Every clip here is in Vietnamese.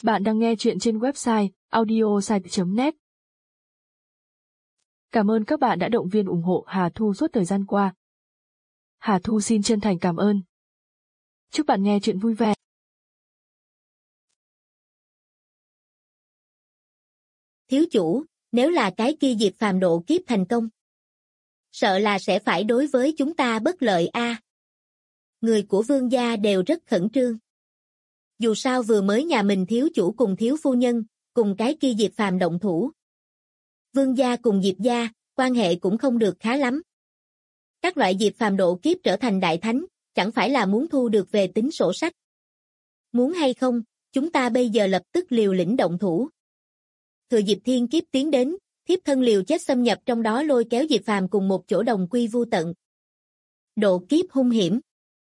Bạn đang nghe chuyện trên website audiosite.net. Cảm ơn các bạn đã động viên ủng hộ Hà Thu suốt thời gian qua. Hà Thu xin chân thành cảm ơn. Chúc bạn nghe chuyện vui vẻ. Thiếu chủ, nếu là cái kia Diệp Phàm độ kiếp thành công, sợ là sẽ phải đối với chúng ta bất lợi a. Người của Vương gia đều rất khẩn trương. Dù sao vừa mới nhà mình thiếu chủ cùng thiếu phu nhân, cùng cái kia Diệp Phàm động thủ. Vương gia cùng Diệp gia, quan hệ cũng không được khá lắm. Các loại Diệp Phàm độ kiếp trở thành đại thánh, chẳng phải là muốn thu được về tính sổ sách. Muốn hay không, chúng ta bây giờ lập tức liều lĩnh động thủ. Thừa Diệp thiên kiếp tiến đến, thiếp thân liều chết xâm nhập trong đó lôi kéo Diệp Phàm cùng một chỗ đồng quy vu tận. Độ kiếp hung hiểm.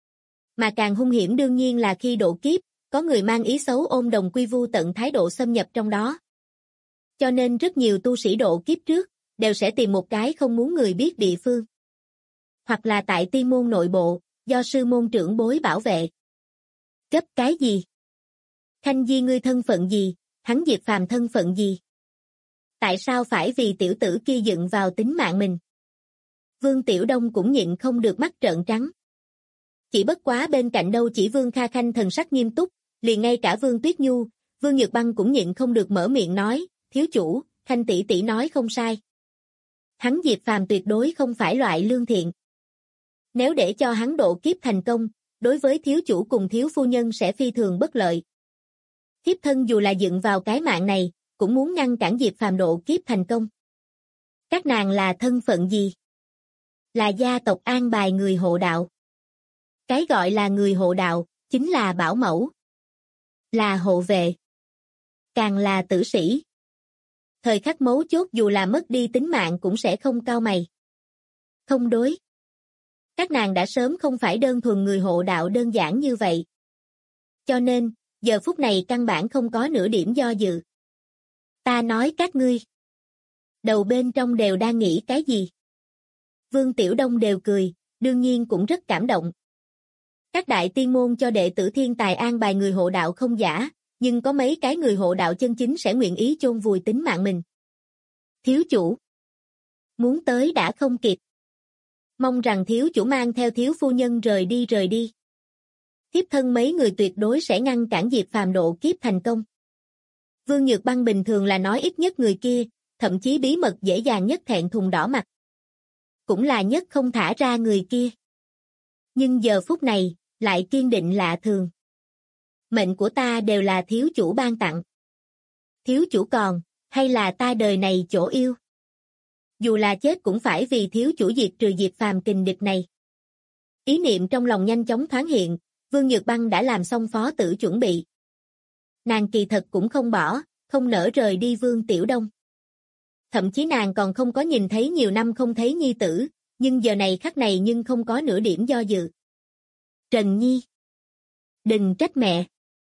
Mà càng hung hiểm đương nhiên là khi độ kiếp, có người mang ý xấu ôm đồng quy vu tận thái độ xâm nhập trong đó. Cho nên rất nhiều tu sĩ độ kiếp trước, đều sẽ tìm một cái không muốn người biết địa phương. Hoặc là tại tiên môn nội bộ, do sư môn trưởng bối bảo vệ. Cấp cái gì? Khanh Di ngươi thân phận gì, hắn Diệp Phàm thân phận gì? Tại sao phải vì tiểu tử kia dựng vào tính mạng mình? Vương Tiểu Đông cũng nhịn không được mắt trợn trắng. Chỉ bất quá bên cạnh đâu chỉ Vương Kha Khanh thần sắc nghiêm túc, liền ngay cả Vương Tuyết Nhu, Vương Nhược Băng cũng nhịn không được mở miệng nói, thiếu chủ, Khanh tỷ tỷ nói không sai. Hắn Diệp Phàm tuyệt đối không phải loại lương thiện. Nếu để cho hắn độ kiếp thành công, đối với thiếu chủ cùng thiếu phu nhân sẽ phi thường bất lợi. Thiếp thân dù là dựng vào cái mạng này, cũng muốn ngăn cản Diệp Phàm độ kiếp thành công. Các nàng là thân phận gì? Là gia tộc an bài người hộ đạo. Cái gọi là người hộ đạo, chính là bảo mẫu. Là hộ vệ. Càng là tử sĩ. Thời khắc mấu chốt dù là mất đi tính mạng cũng sẽ không cau mày. Không đối. Các nàng đã sớm không phải đơn thuần người hộ đạo đơn giản như vậy. Cho nên, giờ phút này căn bản không có nửa điểm do dự. Ta nói các ngươi. Đầu bên trong đều đang nghĩ cái gì? Vương Tiểu Đông đều cười, đương nhiên cũng rất cảm động. Các đại tiên môn cho đệ tử thiên tài an bài người hộ đạo không giả, nhưng có mấy cái người hộ đạo chân chính sẽ nguyện ý chôn vùi tính mạng mình. Thiếu chủ. Muốn tới đã không kịp. Mong rằng thiếu chủ mang theo thiếu phu nhân rời đi. Thiếp thân mấy người tuyệt đối sẽ ngăn cản Diệp Phàm độ kiếp thành công. Vương Nhược Băng bình thường là nói ít nhất người kia, thậm chí bí mật dễ dàng nhất thẹn thùng đỏ mặt. Cũng là nhất không thả ra người kia. Nhưng giờ phút này, lại kiên định lạ thường. Mệnh của ta đều là thiếu chủ ban tặng. Thiếu chủ còn, hay là ta đời này chỗ yêu? Dù là chết cũng phải vì thiếu chủ diệt trừ Diệp Phàm kình địch này. Ý niệm trong lòng nhanh chóng thoáng hiện, Vương Nhược Băng đã làm xong phó tử chuẩn bị. Nàng kỳ thật cũng không bỏ, không nỡ rời đi Vương Tiểu Đông. Thậm chí nàng còn không có nhìn thấy nhiều năm không thấy nhi tử, nhưng giờ này khắc này nhưng không có nửa điểm do dự. Trần Nhi. Đừng trách mẹ.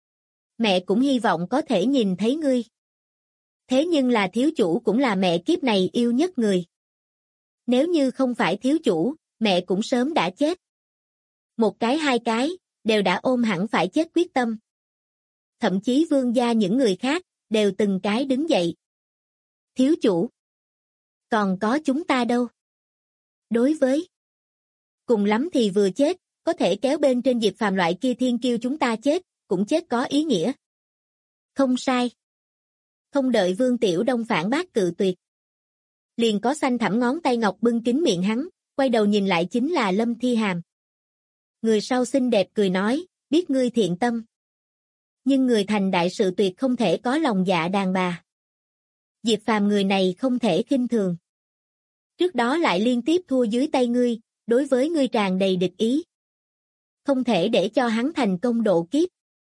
Mẹ cũng hy vọng có thể nhìn thấy ngươi. Thế nhưng là thiếu chủ cũng là mẹ kiếp này yêu nhất người. Nếu như không phải thiếu chủ, mẹ cũng sớm đã chết. Một cái hai cái, đều đã ôm hẳn phải chết quyết tâm. Thậm chí Vương gia những người khác, đều từng cái đứng dậy. Thiếu chủ. Còn có chúng ta đâu? Đối với. Cùng lắm thì vừa chết, có thể kéo bên trên Diệp Phàm loại kia thiên kiêu chúng ta chết, cũng chết có ý nghĩa. Không sai. Không đợi Vương Tiểu Đông phản bác cự tuyệt. Liền có xanh thẳm ngón tay ngọc bưng kín miệng hắn, quay đầu nhìn lại chính là Lâm Thi Hàm. Người sau xinh đẹp cười nói, biết ngươi thiện tâm. Nhưng người thành đại sự tuyệt không thể có lòng dạ đàn bà. Diệp Phàm người này không thể khinh thường. Trước đó lại liên tiếp thua dưới tay ngươi, đối với ngươi tràn đầy địch ý. Không thể để cho hắn thành công độ kiếp.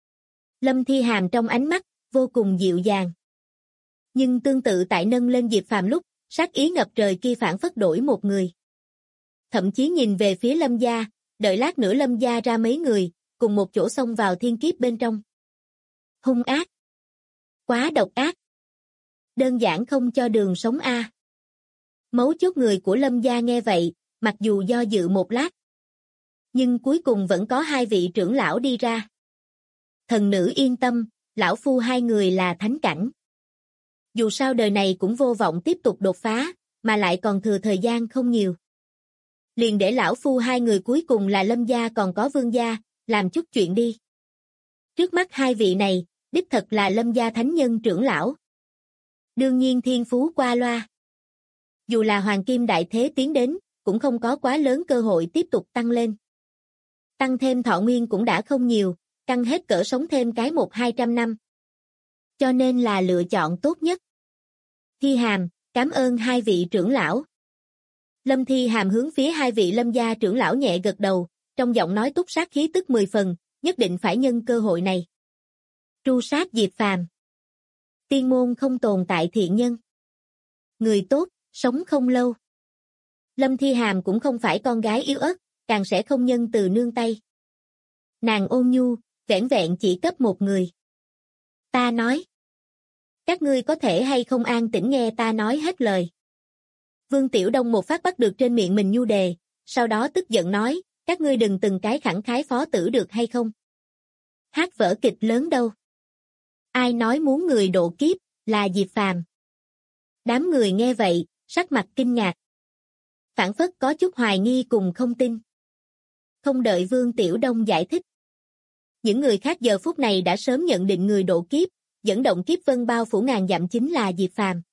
Lâm Thi Hàm trong ánh mắt, vô cùng dịu dàng. Nhưng tương tự tại nâng lên Diệp Phàm lúc, sát ý ngập trời kia phản phất đổi một người. Thậm chí nhìn về phía Lâm gia, đợi lát nữa Lâm gia ra mấy người, cùng một chỗ xông vào thiên kiếp bên trong. Hung ác. Quá độc ác. Đơn giản không cho đường sống a. Mấu chốt người của Lâm gia nghe vậy, mặc dù do dự một lát, nhưng cuối cùng vẫn có hai vị trưởng lão đi ra. Thần nữ yên tâm, lão phu hai người là thánh cảnh. Dù sao đời này cũng vô vọng tiếp tục đột phá, mà lại còn thừa thời gian không nhiều. Liền để lão phu hai người cuối cùng là Lâm gia còn có Vương gia, làm chút chuyện đi. Trước mắt hai vị này, đích thật là Lâm gia thánh nhân trưởng lão. Đương nhiên thiên phú qua loa. Dù là hoàng kim đại thế tiến đến, cũng không có quá lớn cơ hội tiếp tục tăng lên. Tăng thêm thọ nguyên cũng đã không nhiều, tăng hết cỡ sống thêm cái 100-200 năm. Cho nên là lựa chọn tốt nhất. Thi Hàm, cảm ơn hai vị trưởng lão. Lâm Thi Hàm hướng phía hai vị Lâm gia trưởng lão nhẹ gật đầu, trong giọng nói túc sát khí tức 10 phần, nhất định phải nhân cơ hội này. Tru sát Diệp Phàm. Tiên môn không tồn tại thiện nhân. Người tốt, sống không lâu. Lâm Thi Hàm cũng không phải con gái yếu ớt, càng sẽ không nhân từ nương tay. Nàng ôn nhu, vẻn vẹn chỉ cấp một người. Ta nói. Các ngươi có thể hay không an tĩnh nghe ta nói hết lời. Vương Tiểu Đông một phát bắt được trên miệng mình nhu đề, sau đó tức giận nói, các ngươi đừng từng cái khẳng khái phó tử được hay không? Hát vở kịch lớn đâu? Ai nói muốn người độ kiếp, là Diệp Phàm. Đám người nghe vậy, sắc mặt kinh ngạc. Phản phất có chút hoài nghi cùng không tin. Không đợi Vương Tiểu Đông giải thích. Những người khác giờ phút này đã sớm nhận định người độ kiếp, dẫn động kiếp vân bao phủ ngàn dặm chính là Diệp Phàm.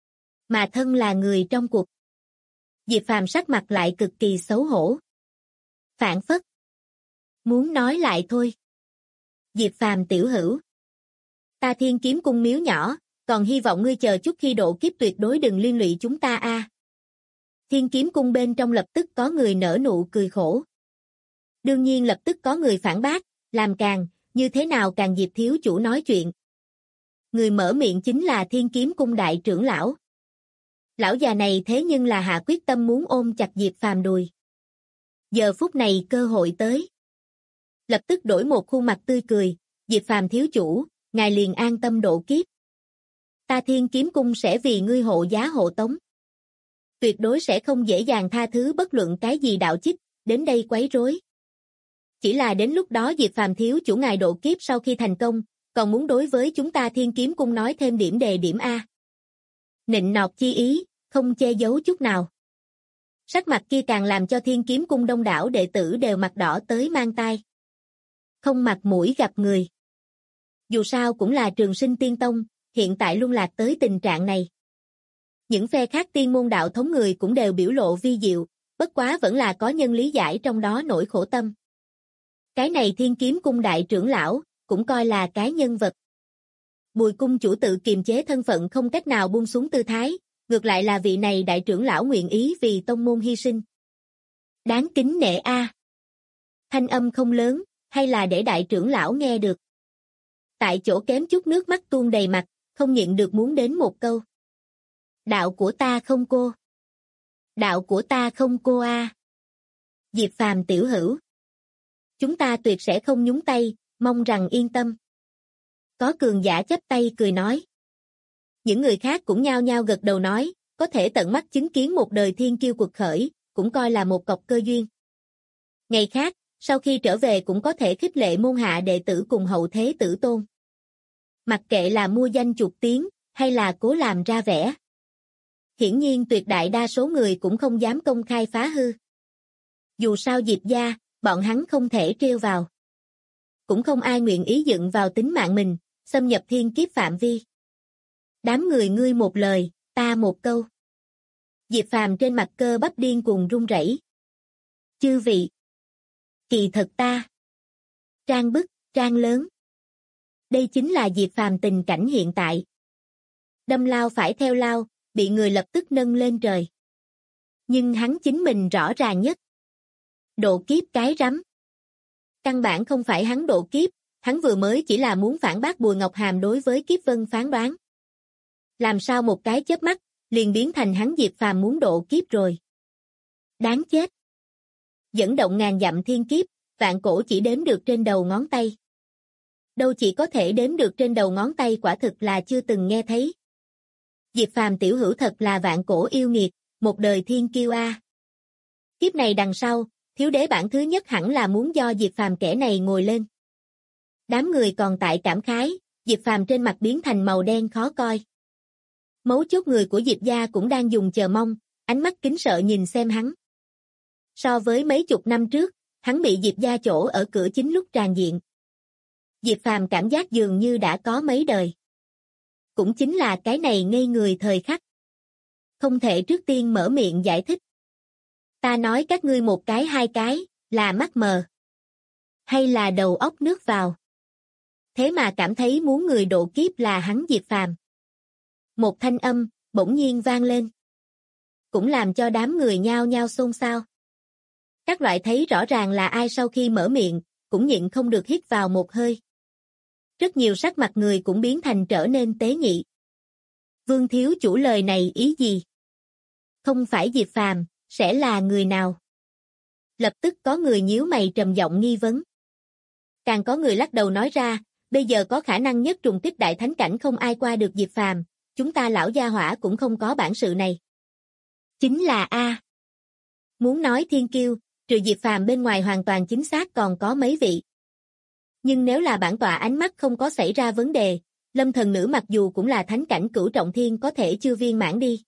Mà thân là người trong cuộc. Diệp Phàm sắc mặt lại cực kỳ xấu hổ. Phản phất. Muốn nói lại thôi. Diệp Phàm tiểu hữu. Ta Thiên Kiếm cung miếu nhỏ, còn hy vọng ngươi chờ chút khi độ kiếp tuyệt đối đừng liên lụy chúng ta a. Thiên Kiếm cung bên trong lập tức có người nở nụ cười khổ. Đương nhiên lập tức có người phản bác, làm càng, như thế nào càng Diệp thiếu chủ nói chuyện. Người mở miệng chính là Thiên Kiếm cung đại trưởng lão. Lão già này thế nhưng là hạ quyết tâm muốn ôm chặt Diệp Phàm đùi. Giờ phút này cơ hội tới. Lập tức đổi một khuôn mặt tươi cười, Diệp Phàm thiếu chủ, ngài liền an tâm độ kiếp. Ta Thiên Kiếm cung sẽ vì ngươi hộ giá hộ tống. Tuyệt đối sẽ không dễ dàng tha thứ bất luận cái gì đạo chích, đến đây quấy rối. Chỉ là đến lúc đó Diệp Phàm thiếu chủ ngài độ kiếp sau khi thành công, còn muốn đối với chúng ta Thiên Kiếm cung nói thêm điểm đề điểm A. Nịnh nọt chi ý, không che giấu chút nào. Sắc mặt kia càng làm cho Thiên Kiếm cung đông đảo đệ tử đều mặt đỏ tới mang tai. Không mặt mũi gặp người. Dù sao cũng là Trường Sinh Tiên Tông, hiện tại luân lạc tới tình trạng này. Những phe khác tiên môn đạo thống người cũng đều biểu lộ vi diệu, bất quá vẫn là có nhân lý giải trong đó nỗi khổ tâm. Cái này Thiên Kiếm cung đại trưởng lão, cũng coi là cái nhân vật. Bùi cung chủ tự kiềm chế thân phận không cách nào buông xuống tư thái, ngược lại là vị này đại trưởng lão nguyện ý vì tông môn hy sinh. Đáng kính nể a. Thanh âm không lớn, hay là để đại trưởng lão nghe được. Tại chỗ kém chút nước mắt tuôn đầy mặt, không nhịn được muốn đến một câu. Đạo của ta không cô. Đạo của ta không cô a. Diệp Phàm tiểu hữu. Chúng ta tuyệt sẽ không nhúng tay, mong rằng yên tâm. Có cường giả chắp tay cười nói. Những người khác cũng nhao nhao gật đầu nói, có thể tận mắt chứng kiến một đời thiên kiêu cuộc khởi, cũng coi là một cọc cơ duyên. Ngày khác, sau khi trở về cũng có thể khích lệ môn hạ đệ tử cùng hậu thế tử tôn. Mặc kệ là mua danh chuộc tiếng, hay là cố làm ra vẻ. Hiển nhiên tuyệt đại đa số người cũng không dám công khai phá hư. Dù sao Diệp gia, bọn hắn không thể trêu vào. Cũng không ai nguyện ý dựng vào tính mạng mình, xâm nhập thiên kiếp phạm vi. Đám người ngươi một lời, ta một câu. Diệp Phàm trên mặt cơ bắp điên cuồng run rẩy. Chư vị. Kỳ thật ta. Trang bức, trang lớn. Đây chính là Diệp Phàm tình cảnh hiện tại. Đâm lao phải theo lao, bị người lập tức nâng lên trời. Nhưng hắn chính mình rõ ràng nhất. Độ kiếp cái rắm. Căn bản không phải hắn độ kiếp, hắn vừa mới chỉ là muốn phản bác Bùi Ngọc Hàm đối với kiếp vân phán đoán. Làm sao một cái chớp mắt, liền biến thành hắn Diệp Phàm muốn độ kiếp rồi. Đáng chết. Dẫn động ngàn dặm thiên kiếp, vạn cổ chỉ đếm được trên đầu ngón tay. Đâu chỉ có thể đếm được trên đầu ngón tay quả thực là chưa từng nghe thấy. Diệp Phàm tiểu hữu thật là vạn cổ yêu nghiệt, một đời thiên kiêu a. Kiếp này đằng sau, thiếu đế bản thứ nhất hẳn là muốn do Diệp Phàm kẻ này ngồi lên. Đám người còn tại cảm khái, Diệp Phàm trên mặt biến thành màu đen khó coi. Mấu chốt người của Diệp gia cũng đang dùng chờ mong, ánh mắt kính sợ nhìn xem hắn. So với mấy chục năm trước, hắn bị Diệp gia chỗ ở cửa chính lúc tràn diện. Diệp Phàm cảm giác dường như đã có mấy đời. Cũng chính là cái này ngây người thời khắc. Không thể trước tiên mở miệng giải thích. Ta nói các ngươi một cái hai cái, là mắt mờ. Hay là đầu óc nước vào. Thế mà cảm thấy muốn người độ kiếp là hắn Diệp Phàm. Một thanh âm, bỗng nhiên vang lên. Cũng làm cho đám người nhao nhao xôn xao. Các loại thấy rõ ràng là ai sau khi mở miệng, cũng nhịn không được hít vào một hơi. Rất nhiều sắc mặt người cũng biến thành trở nên tế nhị. Vương thiếu chủ lời này ý gì? Không phải Diệp Phàm, sẽ là người nào? Lập tức có người nhíu mày trầm giọng nghi vấn. Càng có người lắc đầu nói ra, bây giờ có khả năng nhất trùng kích đại thánh cảnh không ai qua được Diệp Phàm, chúng ta lão gia hỏa cũng không có bản sự này. Chính là A. Muốn nói thiên kiêu, trừ Diệp Phàm bên ngoài hoàn toàn chính xác còn có mấy vị. Nhưng nếu là bản tọa ánh mắt không có xảy ra vấn đề, Lâm thần nữ mặc dù cũng là thánh cảnh cửu trọng thiên có thể chưa viên mãn đi.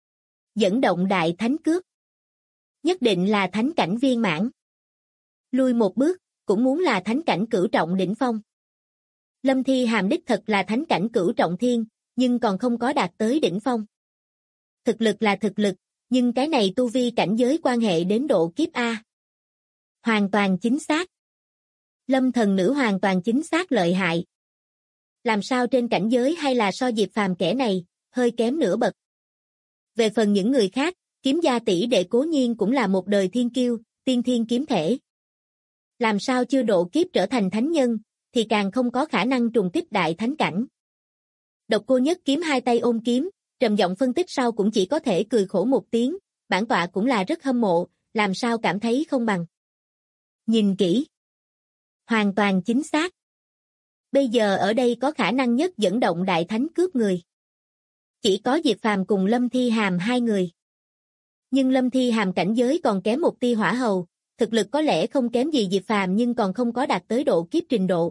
Dẫn động đại thánh cước. Nhất định là thánh cảnh viên mãn. Lui một bước, cũng muốn là thánh cảnh cửu trọng đỉnh phong. Lâm Thi Hàm đích thật là thánh cảnh cửu trọng thiên, nhưng còn không có đạt tới đỉnh phong. Thực lực là thực lực, nhưng cái này tu vi cảnh giới quan hệ đến độ kiếp A. Hoàn toàn chính xác. Lâm thần nữ hoàn toàn chính xác lợi hại. Làm sao trên cảnh giới hay là so Diệp Phàm kẻ này, hơi kém nửa bậc. Về phần những người khác, kiếm gia tỷ đệ cố nhiên cũng là một đời thiên kiêu, tiên thiên kiếm thể. Làm sao chưa độ kiếp trở thành thánh nhân, thì càng không có khả năng trùng kích đại thánh cảnh. Độc Cô Nhất Kiếm hai tay ôm kiếm, trầm giọng phân tích sau cũng chỉ có thể cười khổ một tiếng, bản tọa cũng là rất hâm mộ, làm sao cảm thấy không bằng. Nhìn kỹ. Hoàn toàn chính xác. Bây giờ ở đây có khả năng nhất dẫn động đại thánh cướp người. Chỉ có Diệp Phàm cùng Lâm Thi Hàm hai người. Nhưng Lâm Thi Hàm cảnh giới còn kém một tia hỏa hầu, thực lực có lẽ không kém gì Diệp Phàm nhưng còn không có đạt tới độ kiếp trình độ.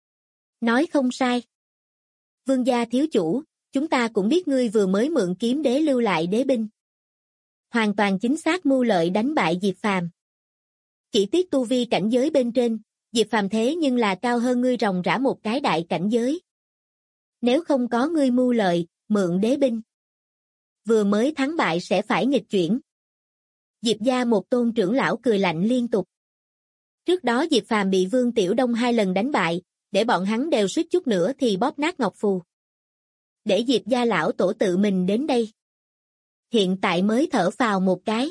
Nói không sai. Vương gia thiếu chủ, chúng ta cũng biết ngươi vừa mới mượn kiếm đế lưu lại đế binh. Hoàn toàn chính xác mưu lợi đánh bại Diệp Phàm. Chỉ tiếc tu vi cảnh giới bên trên, Diệp Phàm thế nhưng là cao hơn ngươi ròng rã một cái đại cảnh giới. Nếu không có ngươi mưu lợi, mượn đế binh, vừa mới thắng bại sẽ phải nghịch chuyển. Diệp gia một tôn trưởng lão cười lạnh liên tục. Trước đó Diệp Phàm bị Vương Tiểu Đông hai lần đánh bại, để bọn hắn đều suýt chút nữa thì bóp nát ngọc phù. Để Diệp gia lão tổ tự mình đến đây. Hiện tại mới thở phào một cái.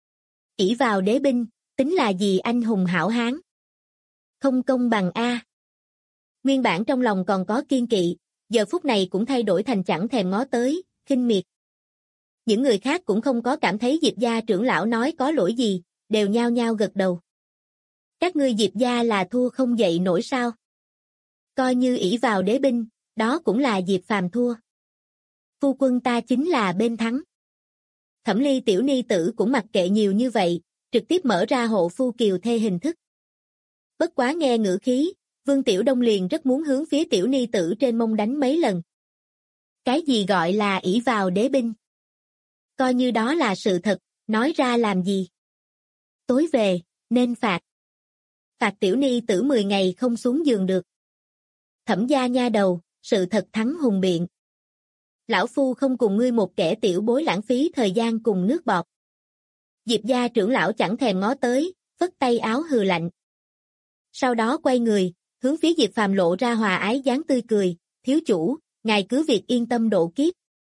Ỷ vào đế binh, tính là gì anh hùng hảo hán? Không công bằng A. Nguyên bản trong lòng còn có kiên kỵ, giờ phút này cũng thay đổi thành chẳng thèm ngó tới, khinh miệt. Những người khác cũng không có cảm thấy Diệp gia trưởng lão nói có lỗi gì, đều nhao nhao gật đầu. Các ngươi Diệp gia là thua không dậy nổi sao? Coi như ỷ vào đế binh, đó cũng là Diệp Phàm thua. Phu quân ta chính là bên thắng. Thẩm Ly tiểu ni tử cũng mặc kệ nhiều như vậy, trực tiếp mở ra hộ phu kiều thê hình thức. Bất quá nghe ngữ khí, Vương Tiểu Đông liền rất muốn hướng phía tiểu ni tử trên mông đánh mấy lần. Cái gì gọi là ỷ vào đế binh? Coi như đó là sự thật, nói ra làm gì? Tối về, nên phạt. Phạt tiểu ni tử 10 ngày không xuống giường được. Thẩm gia nha đầu, sự thật thắng hùng biện. Lão phu không cùng ngươi một kẻ tiểu bối lãng phí thời gian cùng nước bọt. Diệp gia trưởng lão chẳng thèm ngó tới, phất tay áo hừ lạnh. Sau đó quay người, hướng phía Diệp Phàm lộ ra hòa ái dáng tươi cười, thiếu chủ, ngài cứ việc yên tâm độ kiếp.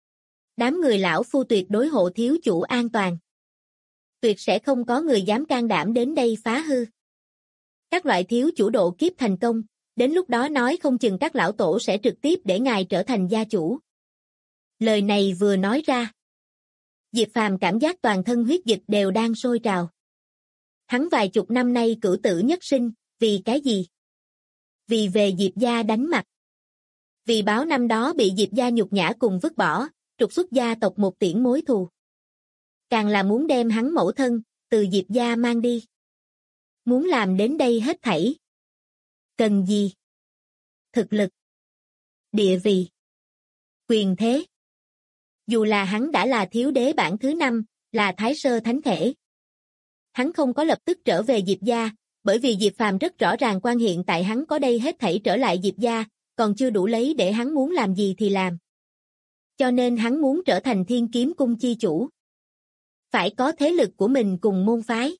Đám người lão phu tuyệt đối hộ thiếu chủ an toàn. Tuyệt sẽ không có người dám can đảm đến đây phá hư. Các loại thiếu chủ độ kiếp thành công, đến lúc đó nói không chừng các lão tổ sẽ trực tiếp để ngài trở thành gia chủ. Lời này vừa nói ra, Diệp Phàm cảm giác toàn thân huyết dịch đều đang sôi trào. Hắn vài chục năm nay cửu tử nhất sinh, vì cái gì? Vì về Diệp gia đánh mặt. Vì báo năm đó bị Diệp gia nhục nhã cùng vứt bỏ, trục xuất gia tộc một tiễn mối thù. Càng là muốn đem hắn mẫu thân, từ Diệp gia mang đi. Muốn làm đến đây hết thảy. Cần gì? Thực lực. địa vị, quyền thế. Dù là hắn đã là thiếu đế bảng thứ 5, là thái sơ thánh thể. Hắn không có lập tức trở về Diệp gia, bởi vì Diệp Phàm rất rõ ràng quan hiện tại hắn có đây hết thảy trở lại Diệp gia, còn chưa đủ lấy để hắn muốn làm gì thì làm. Cho nên hắn muốn trở thành Thiên Kiếm Cung chi chủ. Phải có thế lực của mình cùng môn phái.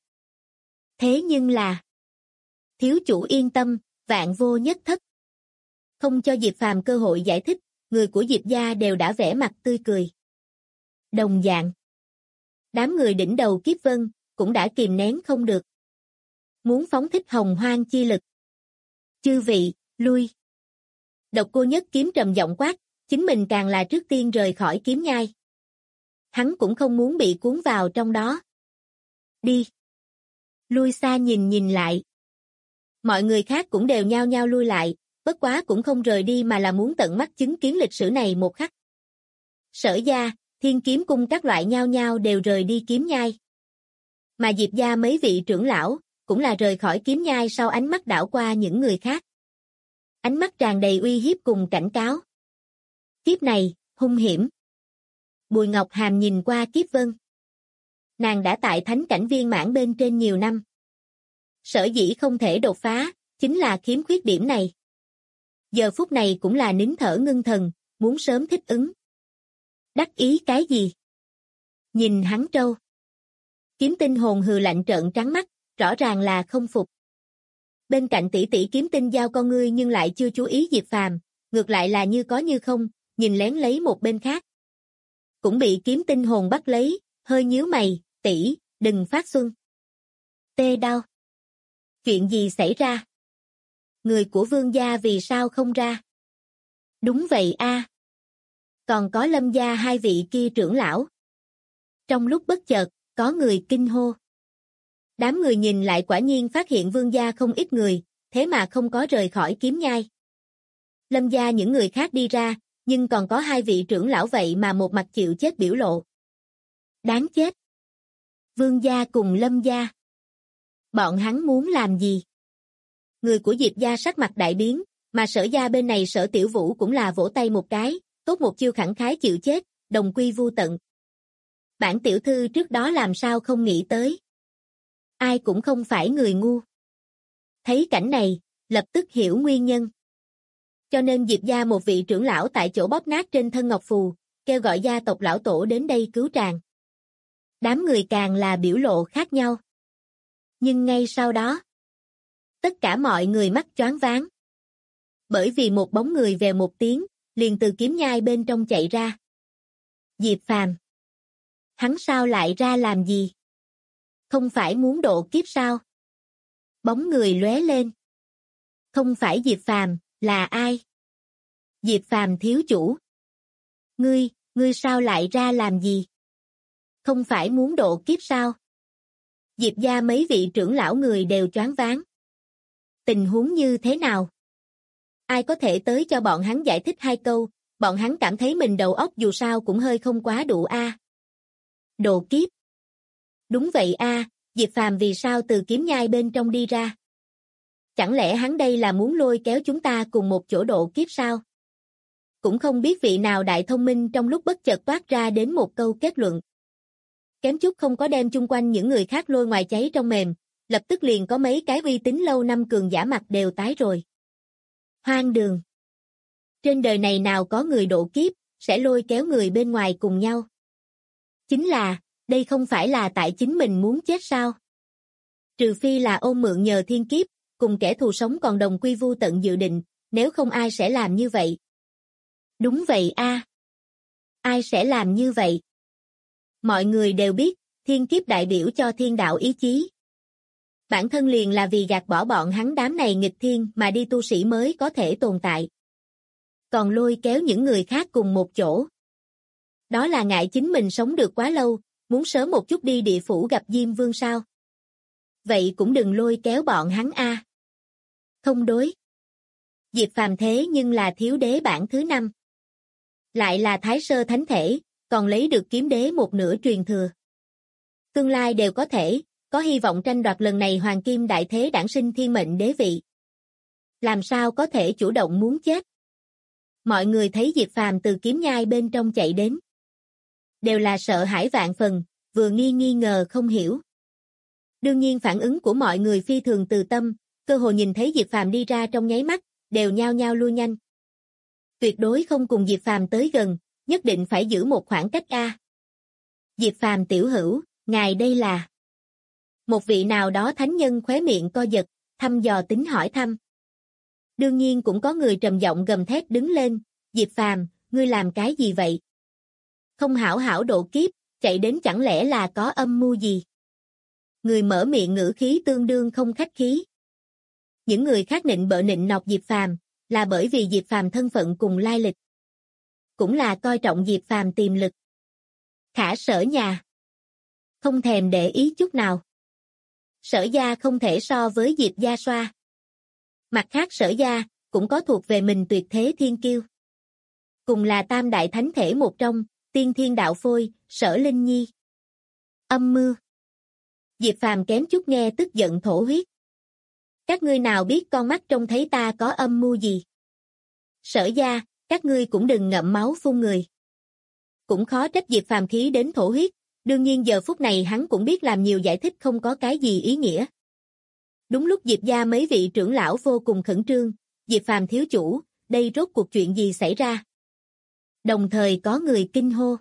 Thế nhưng là thiếu chủ yên tâm, vạn vô nhất thất. Không cho Diệp Phàm cơ hội giải thích, người của Diệp gia đều đã vẻ mặt tươi cười. Đồng dạng, đám người đỉnh đầu Kiếp Vân cũng đã kìm nén không được. Muốn phóng thích hồng hoang chi lực. Chư vị, lui. Độc Cô Nhất Kiếm trầm giọng quát, chính mình càng là trước tiên rời khỏi kiếm nhai. Hắn cũng không muốn bị cuốn vào trong đó. Đi. Lui xa nhìn lại. Mọi người khác cũng đều nhao nhao lui lại, bất quá cũng không rời đi mà là muốn tận mắt chứng kiến lịch sử này một khắc. Sở gia, Thiên Kiếm Cung các loại nhao nhao đều rời đi kiếm nhai. Mà Diệp gia mấy vị trưởng lão, cũng là rời khỏi kiếm nhai sau ánh mắt đảo qua những người khác. Ánh mắt tràn đầy uy hiếp cùng cảnh cáo. Kiếp này, hung hiểm. Bùi Ngọc Hàm nhìn qua Kiếp Vân. Nàng đã tại thánh cảnh viên mãn bên trên nhiều năm. Sở dĩ không thể đột phá, chính là khiếm khuyết điểm này. Giờ phút này cũng là nín thở ngưng thần, muốn sớm thích ứng. Đắc ý cái gì? Nhìn hắn trâu. Kiếm Tinh hồn hừ lạnh trợn trắng mắt, rõ ràng là không phục. Bên cạnh tỷ tỷ Kiếm Tinh giao con ngươi nhưng lại chưa chú ý Diệp Phàm, ngược lại là như có như không, nhìn lén lấy một bên khác. Cũng bị Kiếm Tinh hồn bắt lấy, hơi nhíu mày, tỷ, đừng phát xuân. Tê đau. Chuyện gì xảy ra? Người của Vương gia vì sao không ra? Đúng vậy a. Còn có Lâm gia hai vị kia trưởng lão. Trong lúc bất chợt, có người kinh hô. Đám người nhìn lại quả nhiên phát hiện Vương gia không ít người, thế mà không có rời khỏi kiếm nhai. Lâm gia những người khác đi ra, nhưng còn có hai vị trưởng lão vậy mà một mặt chịu chết biểu lộ. Đáng chết. Vương gia cùng Lâm gia. Bọn hắn muốn làm gì? Người của Diệp gia sắc mặt đại biến, mà Sở gia bên này Sở Tiểu Vũ cũng là vỗ tay một cái, tốt một chiêu khẳng khái chịu chết, đồng quy vu tận. Bản tiểu thư trước đó làm sao không nghĩ tới. Ai cũng không phải người ngu. Thấy cảnh này, lập tức hiểu nguyên nhân. Cho nên Diệp gia một vị trưởng lão tại chỗ bóp nát trên thân ngọc phù, kêu gọi gia tộc lão tổ đến đây cứu tràng. Đám người càng là biểu lộ khác nhau. Nhưng ngay sau đó, tất cả mọi người mắt choáng váng. Bởi vì một bóng người vèo một tiếng, liền từ kiếm nhai bên trong chạy ra. Diệp Phàm. Hắn sao lại ra làm gì? Không phải muốn độ kiếp sao? Bóng người lóe lên. Không phải Diệp Phàm, là ai? Diệp Phàm thiếu chủ. Ngươi sao lại ra làm gì? Không phải muốn độ kiếp sao? Diệp gia mấy vị trưởng lão người đều choáng váng. Tình huống như thế nào? Ai có thể tới cho bọn hắn giải thích hai câu, bọn hắn cảm thấy mình đầu óc dù sao cũng hơi không quá đủ a. Độ kiếp. Đúng vậy a, Diệp Phàm vì sao từ kiếm nhai bên trong đi ra? Chẳng lẽ hắn đây là muốn lôi kéo chúng ta cùng một chỗ độ kiếp sao? Cũng không biết vị nào đại thông minh trong lúc bất chợt toát ra đến một câu kết luận. Kém chút không có đem chung quanh những người khác lôi ngoài cháy trong mềm, lập tức liền có mấy cái uy tín lâu năm cường giả mặt đều tái rồi. Hoang đường. Trên đời này nào có người độ kiếp, sẽ lôi kéo người bên ngoài cùng nhau. Chính là, đây không phải là tại chính mình muốn chết sao? Trừ phi là ôm mượn nhờ thiên kiếp, cùng kẻ thù sống còn đồng quy vu tận dự định, nếu không ai sẽ làm như vậy. Đúng vậy a. Ai sẽ làm như vậy? Mọi người đều biết, thiên kiếp đại biểu cho thiên đạo ý chí. Bản thân liền là vì gạt bỏ bọn hắn đám này nghịch thiên mà đi tu sĩ mới có thể tồn tại. Còn lôi kéo những người khác cùng một chỗ. Đó là ngại chính mình sống được quá lâu, muốn sớm một chút đi địa phủ gặp Diêm Vương sao. Vậy cũng đừng lôi kéo bọn hắn a. Không đối. Diệp Phàm thế nhưng là thiếu đế bảng thứ 5. Lại là thái sơ thánh thể, còn lấy được kiếm đế một nửa truyền thừa. Tương lai đều có thể, có hy vọng tranh đoạt lần này hoàng kim đại thế đản sinh thiên mệnh đế vị. Làm sao có thể chủ động muốn chết? Mọi người thấy Diệp Phàm từ kiếm nhai bên trong chạy đến. Đều là sợ hãi vạn phần, vừa nghi ngờ không hiểu. Đương nhiên phản ứng của mọi người phi thường từ tâm, cơ hồ nhìn thấy Diệp Phàm đi ra trong nháy mắt, đều nhao nhao lui nhanh. Tuyệt đối không cùng Diệp Phàm tới gần, nhất định phải giữ một khoảng cách a. Diệp Phàm tiểu hữu, ngài đây là... Một vị nào đó thánh nhân khóe miệng co giật, thăm dò tính hỏi thăm. Đương nhiên cũng có người trầm giọng gầm thét đứng lên, Diệp Phàm, ngươi làm cái gì vậy? Không hảo hảo độ kiếp, chạy đến chẳng lẽ là có âm mưu gì? Người mở miệng ngữ khí tương đương không khách khí. Những người khác nịnh bợ nịnh nọt Diệp Phàm, là bởi vì Diệp Phàm thân phận cùng lai lịch. Cũng là coi trọng Diệp Phàm tiềm lực. Khả Sở nhà không thèm để ý chút nào. Sở gia không thể so với Diệp gia xoa. Mặt khác Sở gia cũng có thuộc về mình tuyệt thế thiên kiêu. Cùng là tam đại thánh thể một trong, Tiên Thiên Đạo Phôi, Sở Linh Nhi. Âm mưu. Diệp Phàm kém chút nghe tức giận thổ huyết. Các ngươi nào biết con mắt trông thấy ta có âm mưu gì? Sở gia, các ngươi cũng đừng ngậm máu phun người. Cũng khó trách Diệp Phàm khí đến thổ huyết, đương nhiên giờ phút này hắn cũng biết làm nhiều giải thích không có cái gì ý nghĩa. Đúng lúc Diệp gia mấy vị trưởng lão vô cùng khẩn trương, Diệp Phàm thiếu chủ, đây rốt cuộc chuyện gì xảy ra? Đồng thời có người kinh hô.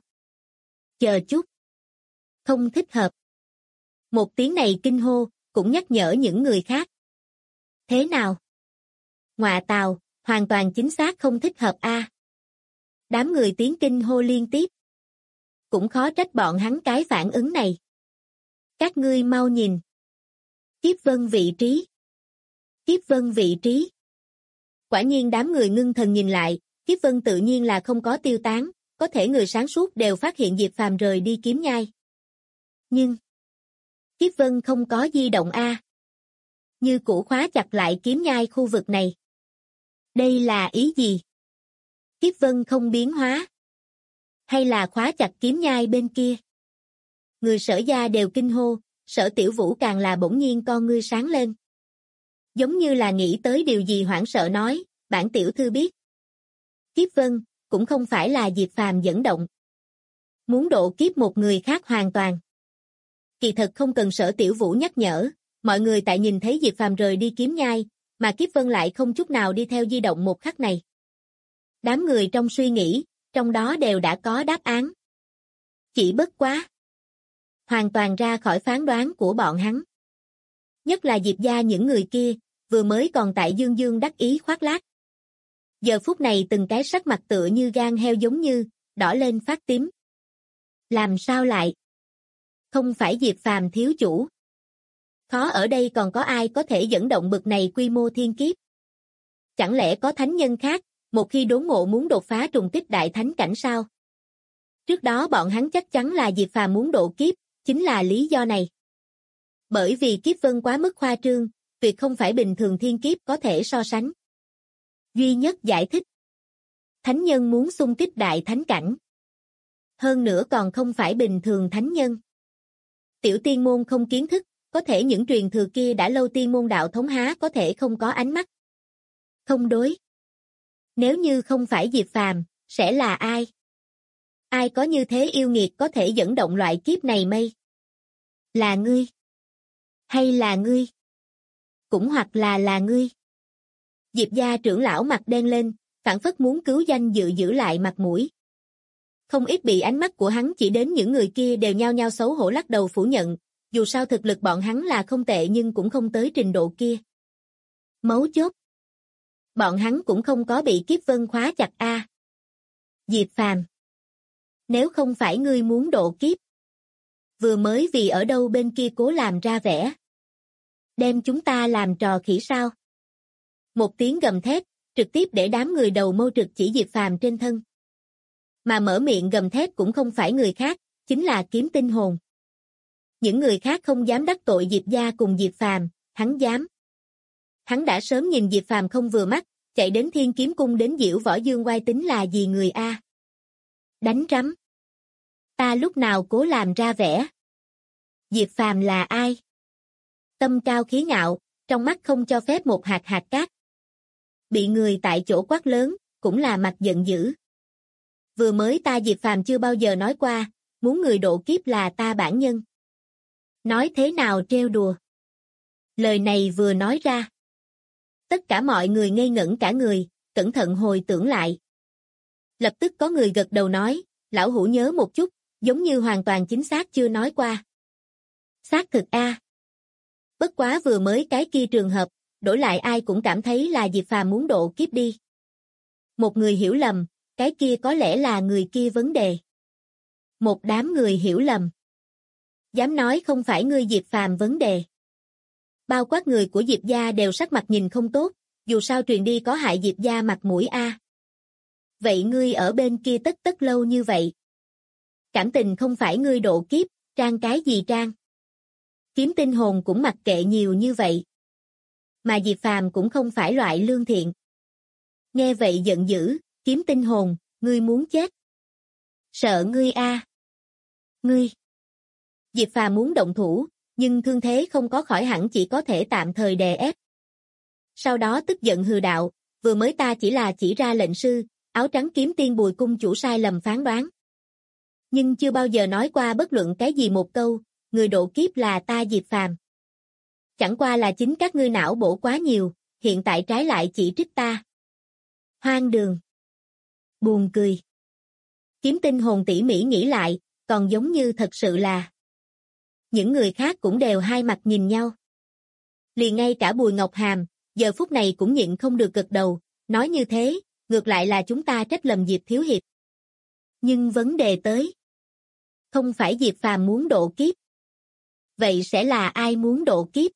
Chờ chút. Không thích hợp. Một tiếng này kinh hô, cũng nhắc nhở những người khác. Thế nào? Ngọa tào, hoàn toàn chính xác không thích hợp a. Đám người tiếng kinh hô liên tiếp. Cũng khó trách bọn hắn cái phản ứng này. Các ngươi mau nhìn. Kiếp vân vị trí. Kiếp vân vị trí. Quả nhiên đám người ngưng thần nhìn lại, Kiếp vân tự nhiên là không có tiêu tán, có thể người sáng suốt đều phát hiện Diệp Phàm rời đi kiếm nhai. Nhưng Kiếp vân không có di động a. Như cũ khóa chặt lại kiếm nhai khu vực này. Đây là ý gì? Kiếp vân không biến hóa. Hay là khóa chặt kiếm nhai bên kia? Người Sở gia đều kinh hô, Sở Tiểu Vũ càng là bỗng nhiên con ngươi sáng lên. Giống như là nghĩ tới điều gì hoảng sợ nói, bản tiểu thư biết. Kiếp vân, cũng không phải là Diệp Phàm dẫn động. Muốn độ kiếp một người khác hoàn toàn. Kỳ thật không cần Sở Tiểu Vũ nhắc nhở, mọi người tại nhìn thấy Diệp Phàm rời đi kiếm nhai, mà Kiếp vân lại không chút nào đi theo di động một khắc này. Đám người trong suy nghĩ, trong đó đều đã có đáp án. Chỉ bất quá. Hoàn toàn ra khỏi phán đoán của bọn hắn. Nhất là Diệp gia những người kia, vừa mới còn tại dương dương đắc ý khoác lác. Giờ phút này từng cái sắc mặt tựa như gan heo giống như, đỏ lên phát tím. Làm sao lại? Không phải Diệp Phàm thiếu chủ. Khó ở đây còn có ai có thể dẫn động bực này quy mô thiên kiếp? Chẳng lẽ có thánh nhân khác, một khi đốn ngộ muốn đột phá trùng kích đại thánh cảnh sao? Trước đó bọn hắn chắc chắn là Diệp Phàm muốn độ kiếp, chính là lý do này. Bởi vì kiếp vân quá mức khoa trương, tuyệt không phải bình thường thiên kiếp có thể so sánh. Duy nhất giải thích. Thánh nhân muốn xung kích đại thánh cảnh. Hơn nữa còn không phải bình thường thánh nhân. Tiểu tiên môn không kiến thức, có thể những truyền thừa kia đã lâu tiên môn đạo thống há có thể không có ánh mắt. Không đối. Nếu như không phải Diệp Phàm, sẽ là ai? Ai có như thế yêu nghiệt có thể dẫn động loại kiếp này mây? Là ngươi? Hay là ngươi? Cũng hoặc là ngươi? Diệp gia trưởng lão mặt đen lên, phảng phất muốn cứu danh dự giữ lại mặt mũi. Không ít bị ánh mắt của hắn chỉ đến những người kia đều nhao nhao xấu hổ lắc đầu phủ nhận, dù sao thực lực bọn hắn là không tệ nhưng cũng không tới trình độ kia. Mấu chốt. Bọn hắn cũng không có bị kiếp vân khóa chặt a. Diệp Phàm. Nếu không phải ngươi muốn độ kiếp. Vừa mới vì ở đâu bên kia cố làm ra vẻ. Đem chúng ta làm trò khỉ sao? Một tiếng gầm thét, trực tiếp để đám người đầu mâu trực chỉ Diệp Phàm trên thân. Mà mở miệng gầm thét cũng không phải người khác, chính là Kiếm Tinh Hồn. Những người khác không dám đắc tội Diệp gia cùng Diệp Phàm, hắn dám. Hắn đã sớm nhìn Diệp Phàm không vừa mắt, chạy đến Thiên Kiếm Cung đến giễu võ dương oai tính là gì người a? Đánh rắm. Ta lúc nào cố làm ra vẻ? Diệp Phàm là ai? Tâm cao khí ngạo, trong mắt không cho phép một hạt cát. Bị người tại chỗ quát lớn, cũng là mặt giận dữ. Vừa mới ta Diệp Phàm chưa bao giờ nói qua, muốn người độ kiếp là ta bản nhân. Nói thế nào trêu đùa. Lời này vừa nói ra. Tất cả mọi người ngây ngẩn cả người, cẩn thận hồi tưởng lại. Lập tức có người gật đầu nói, lão hủ nhớ một chút, giống như hoàn toàn chính xác chưa nói qua. Xác thực a. Bất quá vừa mới cái kia trường hợp, đổi lại ai cũng cảm thấy là Diệp Phàm muốn độ kiếp đi. Một người hiểu lầm, cái kia có lẽ là người kia vấn đề. Một đám người hiểu lầm. Dám nói không phải ngươi Diệp Phàm vấn đề. Bao quát người của Diệp gia đều sắc mặt nhìn không tốt, dù sao truyền đi có hại Diệp gia mặt mũi a. Vậy ngươi ở bên kia tất lâu như vậy. Cảm tình không phải ngươi độ kiếp, trang cái gì trang. Kiếm tinh hồn cũng mặc kệ nhiều như vậy. Mà Diệp Phàm cũng không phải loại lương thiện. Nghe vậy giận dữ, kiếm tinh hồn, ngươi muốn chết. Sợ ngươi a. Ngươi. Diệp Phàm muốn động thủ, nhưng thương thế không có khỏi hẳn chỉ có thể tạm thời đè ép. Sau đó tức giận hừ đạo, vừa mới ta chỉ là chỉ ra lệnh sư, áo trắng kiếm tiên Bùi cung chủ sai lầm phán đoán. Nhưng chưa bao giờ nói qua bất luận cái gì một câu, người độ kiếp là ta Diệp Phàm. Chẳng qua là chính các ngươi não bổ quá nhiều, hiện tại trái lại chỉ trích ta. Hoang đường. Buồn cười. Kiếm tinh hồn tỉ mỉ nghĩ lại, còn giống như thật sự là. Những người khác cũng đều hai mặt nhìn nhau. Liền ngay cả Bùi Ngọc Hàm, giờ phút này cũng nhịn không được gật đầu, nói như thế, ngược lại là chúng ta trách lầm Diệp Thiếu Hiệp. Nhưng vấn đề tới. Không phải Diệp Phàm muốn độ kiếp. Vậy sẽ là ai muốn độ kiếp?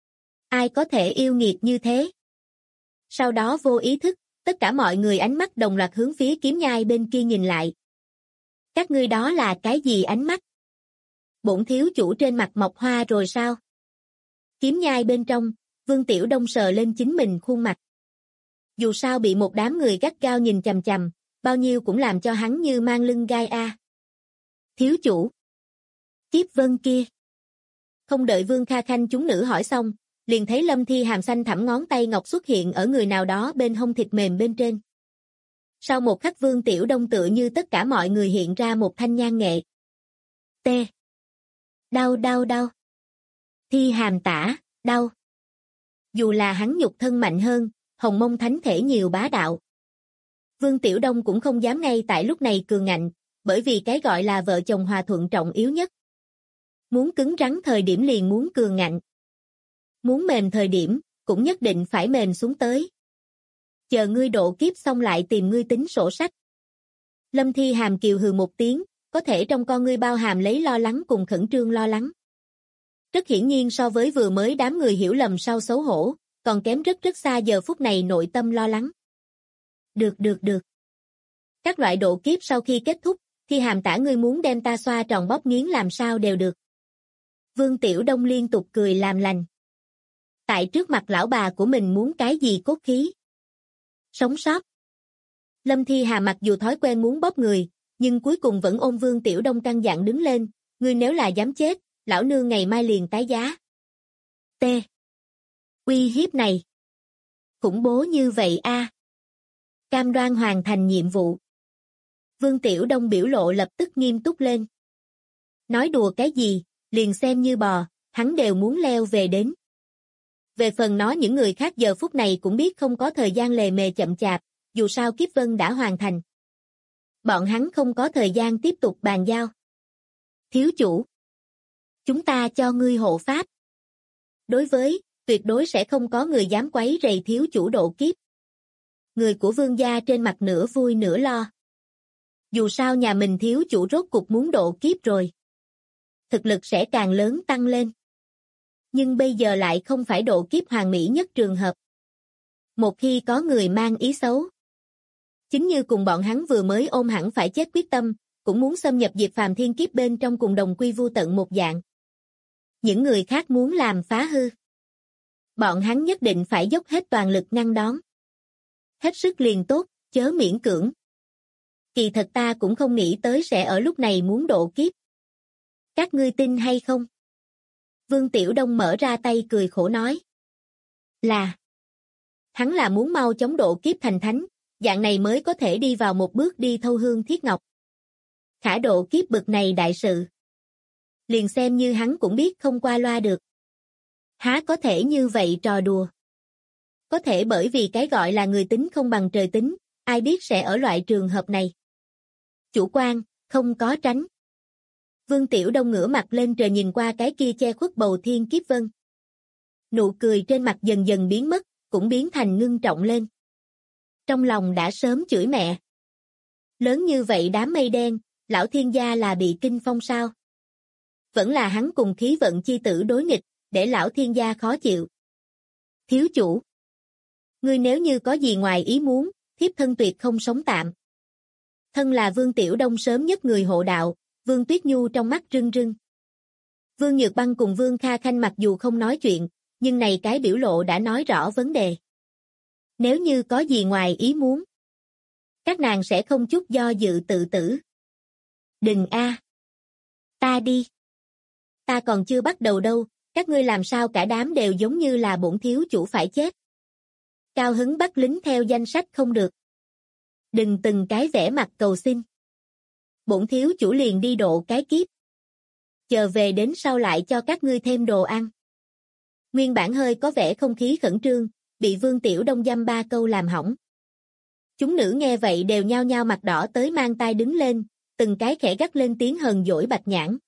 Ai có thể yêu nghiệt như thế? Sau đó vô ý thức, tất cả mọi người ánh mắt đồng loạt hướng phía kiếm nhai bên kia nhìn lại. Các ngươi đó là cái gì ánh mắt? Bổn thiếu chủ trên mặt mọc hoa rồi sao? Kiếm nhai bên trong, Vương Tiểu Đông sờ lên chính mình khuôn mặt. Dù sao bị một đám người gắt gao nhìn chằm chằm, bao nhiêu cũng làm cho hắn như mang lưng gai a. Thiếu chủ. Kiếp Vân kia. Không đợi Vương Kha Khanh chúng nữ hỏi xong, liền thấy Lâm Thi Hàm xanh thẳm ngón tay ngọc xuất hiện ở người nào đó bên hông thịt mềm bên trên. Sau một khắc Vương Tiểu Đông tựa như tất cả mọi người hiện ra một thanh nhang nghệ. T. Đau. Thi Hàm tả, đau. Dù là hắn nhục thân mạnh hơn, hồng mông thánh thể nhiều bá đạo. Vương Tiểu Đông cũng không dám ngay tại lúc này cường ngạnh, bởi vì cái gọi là vợ chồng hòa thuận trọng yếu nhất. Muốn cứng rắn thời điểm liền muốn cường ngạnh. Muốn mềm thời điểm, cũng nhất định phải mềm xuống tới. Chờ ngươi độ kiếp xong lại tìm ngươi tính sổ sách. Lâm Thi Hàm kiều hừ một tiếng, có thể trong con ngươi bao hàm lấy lo lắng cùng khẩn trương lo lắng. Rất hiển nhiên so với vừa mới đám người hiểu lầm sau xấu hổ, còn kém rất xa giờ phút này nội tâm lo lắng. Được. Các loại độ kiếp sau khi kết thúc, Thi Hàm tả ngươi muốn đem ta xoa tròn bóp nghiến làm sao đều được. Vương Tiểu Đông liên tục cười làm lành. Tại trước mặt lão bà của mình muốn cái gì cốt khí. Sống sót. Lâm Thi Hà mặc dù thói quen muốn bóp người, nhưng cuối cùng vẫn ôm Vương Tiểu Đông căng dặn đứng lên, ngươi nếu là dám chết, lão nương ngày mai liền tái giá. T. Uy hiếp này. Khủng bố như vậy a. Cam đoan hoàn thành nhiệm vụ. Vương Tiểu Đông biểu lộ lập tức nghiêm túc lên. Nói đùa cái gì, liền xem như bò, hắn đều muốn leo về đến. Về phần nó những người khác giờ phút này cũng biết không có thời gian lề mề chậm chạp, dù sao kiếp vân đã hoàn thành. Bọn hắn không có thời gian tiếp tục bàn giao. Thiếu chủ. Chúng ta cho ngươi hộ pháp. Đối với, tuyệt đối sẽ không có người dám quấy rầy thiếu chủ độ kiếp. Người của Vương gia trên mặt nửa vui nửa lo. Dù sao nhà mình thiếu chủ rốt cục muốn độ kiếp rồi. Thực lực sẽ càng lớn tăng lên. Nhưng bây giờ lại không phải độ kiếp hoàn mỹ nhất trường hợp. Một khi có người mang ý xấu. Chính như cùng bọn hắn vừa mới ôm hẳn phải chết quyết tâm, cũng muốn xâm nhập Diệp Phàm thiên kiếp bên trong cùng đồng quy vu tận một dạng. Những người khác muốn làm phá hư. Bọn hắn nhất định phải dốc hết toàn lực ngăn đón. Hết sức liền tốt, chớ miễn cưỡng. Kỳ thật ta cũng không nghĩ tới sẽ ở lúc này muốn độ kiếp. Các ngươi tin hay không? Vương Tiểu Đông mở ra tay cười khổ nói. Là. Hắn là muốn mau chóng độ kiếp thành thánh, dạng này mới có thể đi vào một bước đi thâu hương thiết ngọc. Khả độ kiếp bực này đại sự. Liền xem như hắn cũng biết không qua loa được. Há có thể như vậy trò đùa. Có thể bởi vì cái gọi là người tính không bằng trời tính, ai biết sẽ ở loại trường hợp này. Chủ quan, không có tránh. Vương Tiểu Đông ngửa mặt lên trời nhìn qua cái kia che khuất bầu thiên kiếp vân. Nụ cười trên mặt dần dần biến mất, cũng biến thành ngưng trọng lên. Trong lòng đã sớm chửi mẹ. Lớn như vậy đám mây đen, lão thiên gia là bị kinh phong sao? Vẫn là hắn cùng khí vận chi tử đối nghịch, để lão thiên gia khó chịu. Thiếu chủ. Ngươi nếu như có gì ngoài ý muốn, thiếp thân tuyệt không sống tạm. Thân là Vương Tiểu Đông sớm nhất người hộ đạo, Vương Tuyết Nhu trong mắt rưng rưng. Vương Nhược Băng cùng Vương Kha Khanh mặc dù không nói chuyện, nhưng này cái biểu lộ đã nói rõ vấn đề. Nếu như có gì ngoài ý muốn, các nàng sẽ không chút do dự tự tử. Đừng a, ta đi. Ta còn chưa bắt đầu đâu, các ngươi làm sao cả đám đều giống như là bổn thiếu chủ phải chết. Cao hứng bắt lính theo danh sách không được. Đừng từng cái vẻ mặt cầu xin. Bổn thiếu chủ liền đi độ cái kiếp. Chờ về đến sau lại cho các ngươi thêm đồ ăn. Nguyên bản hơi có vẻ không khí khẩn trương, bị Vương Tiểu Đông dăm ba câu làm hỏng. Chúng nữ nghe vậy đều nhao nhao mặt đỏ tới mang tai đứng lên, từng cái khẽ gắt lên tiếng hờn dỗi Bạch Nhãn.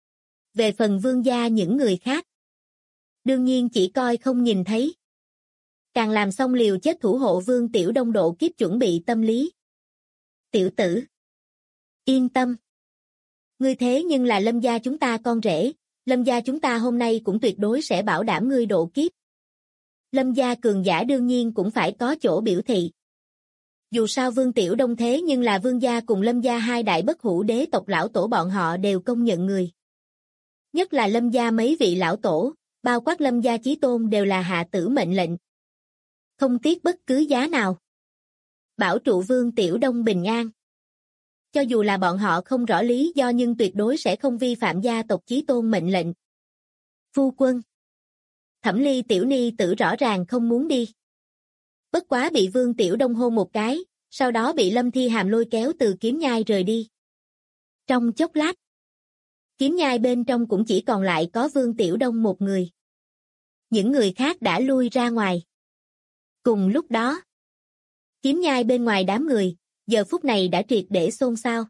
Về phần Vương gia những người khác, đương nhiên chỉ coi không nhìn thấy. Càng làm xong liều chết thủ hộ Vương Tiểu Đông độ kiếp chuẩn bị tâm lý. Tiểu tử, yên tâm. Ngươi thế nhưng là Lâm gia chúng ta con rể, Lâm gia chúng ta hôm nay cũng tuyệt đối sẽ bảo đảm ngươi độ kiếp. Lâm gia cường giả đương nhiên cũng phải có chỗ biểu thị. Dù sao Vương Tiểu Đông thế nhưng là Vương gia cùng Lâm gia hai đại bất hủ đế tộc lão tổ bọn họ đều công nhận người. Nhất là Lâm gia mấy vị lão tổ, bao quát Lâm gia chí tôn đều là hạ tử mệnh lệnh. Không tiếc bất cứ giá nào. Bảo trụ Vương Tiểu Đông bình an. Cho dù là bọn họ không rõ lý do nhưng tuyệt đối sẽ không vi phạm gia tộc chí tôn mệnh lệnh. Phu quân. Thẩm Ly tiểu ni tử rõ ràng không muốn đi. Bất quá bị Vương Tiểu Đông hôn một cái, sau đó bị Lâm Thi Hàm lôi kéo từ kiếm nhai rời đi. Trong chốc lát, kiếm nhai bên trong cũng chỉ còn lại có Vương Tiểu Đông một người. Những người khác đã lui ra ngoài. Cùng lúc đó, kiếm nhai bên ngoài đám người, giờ phút này đã triệt để xôn xao.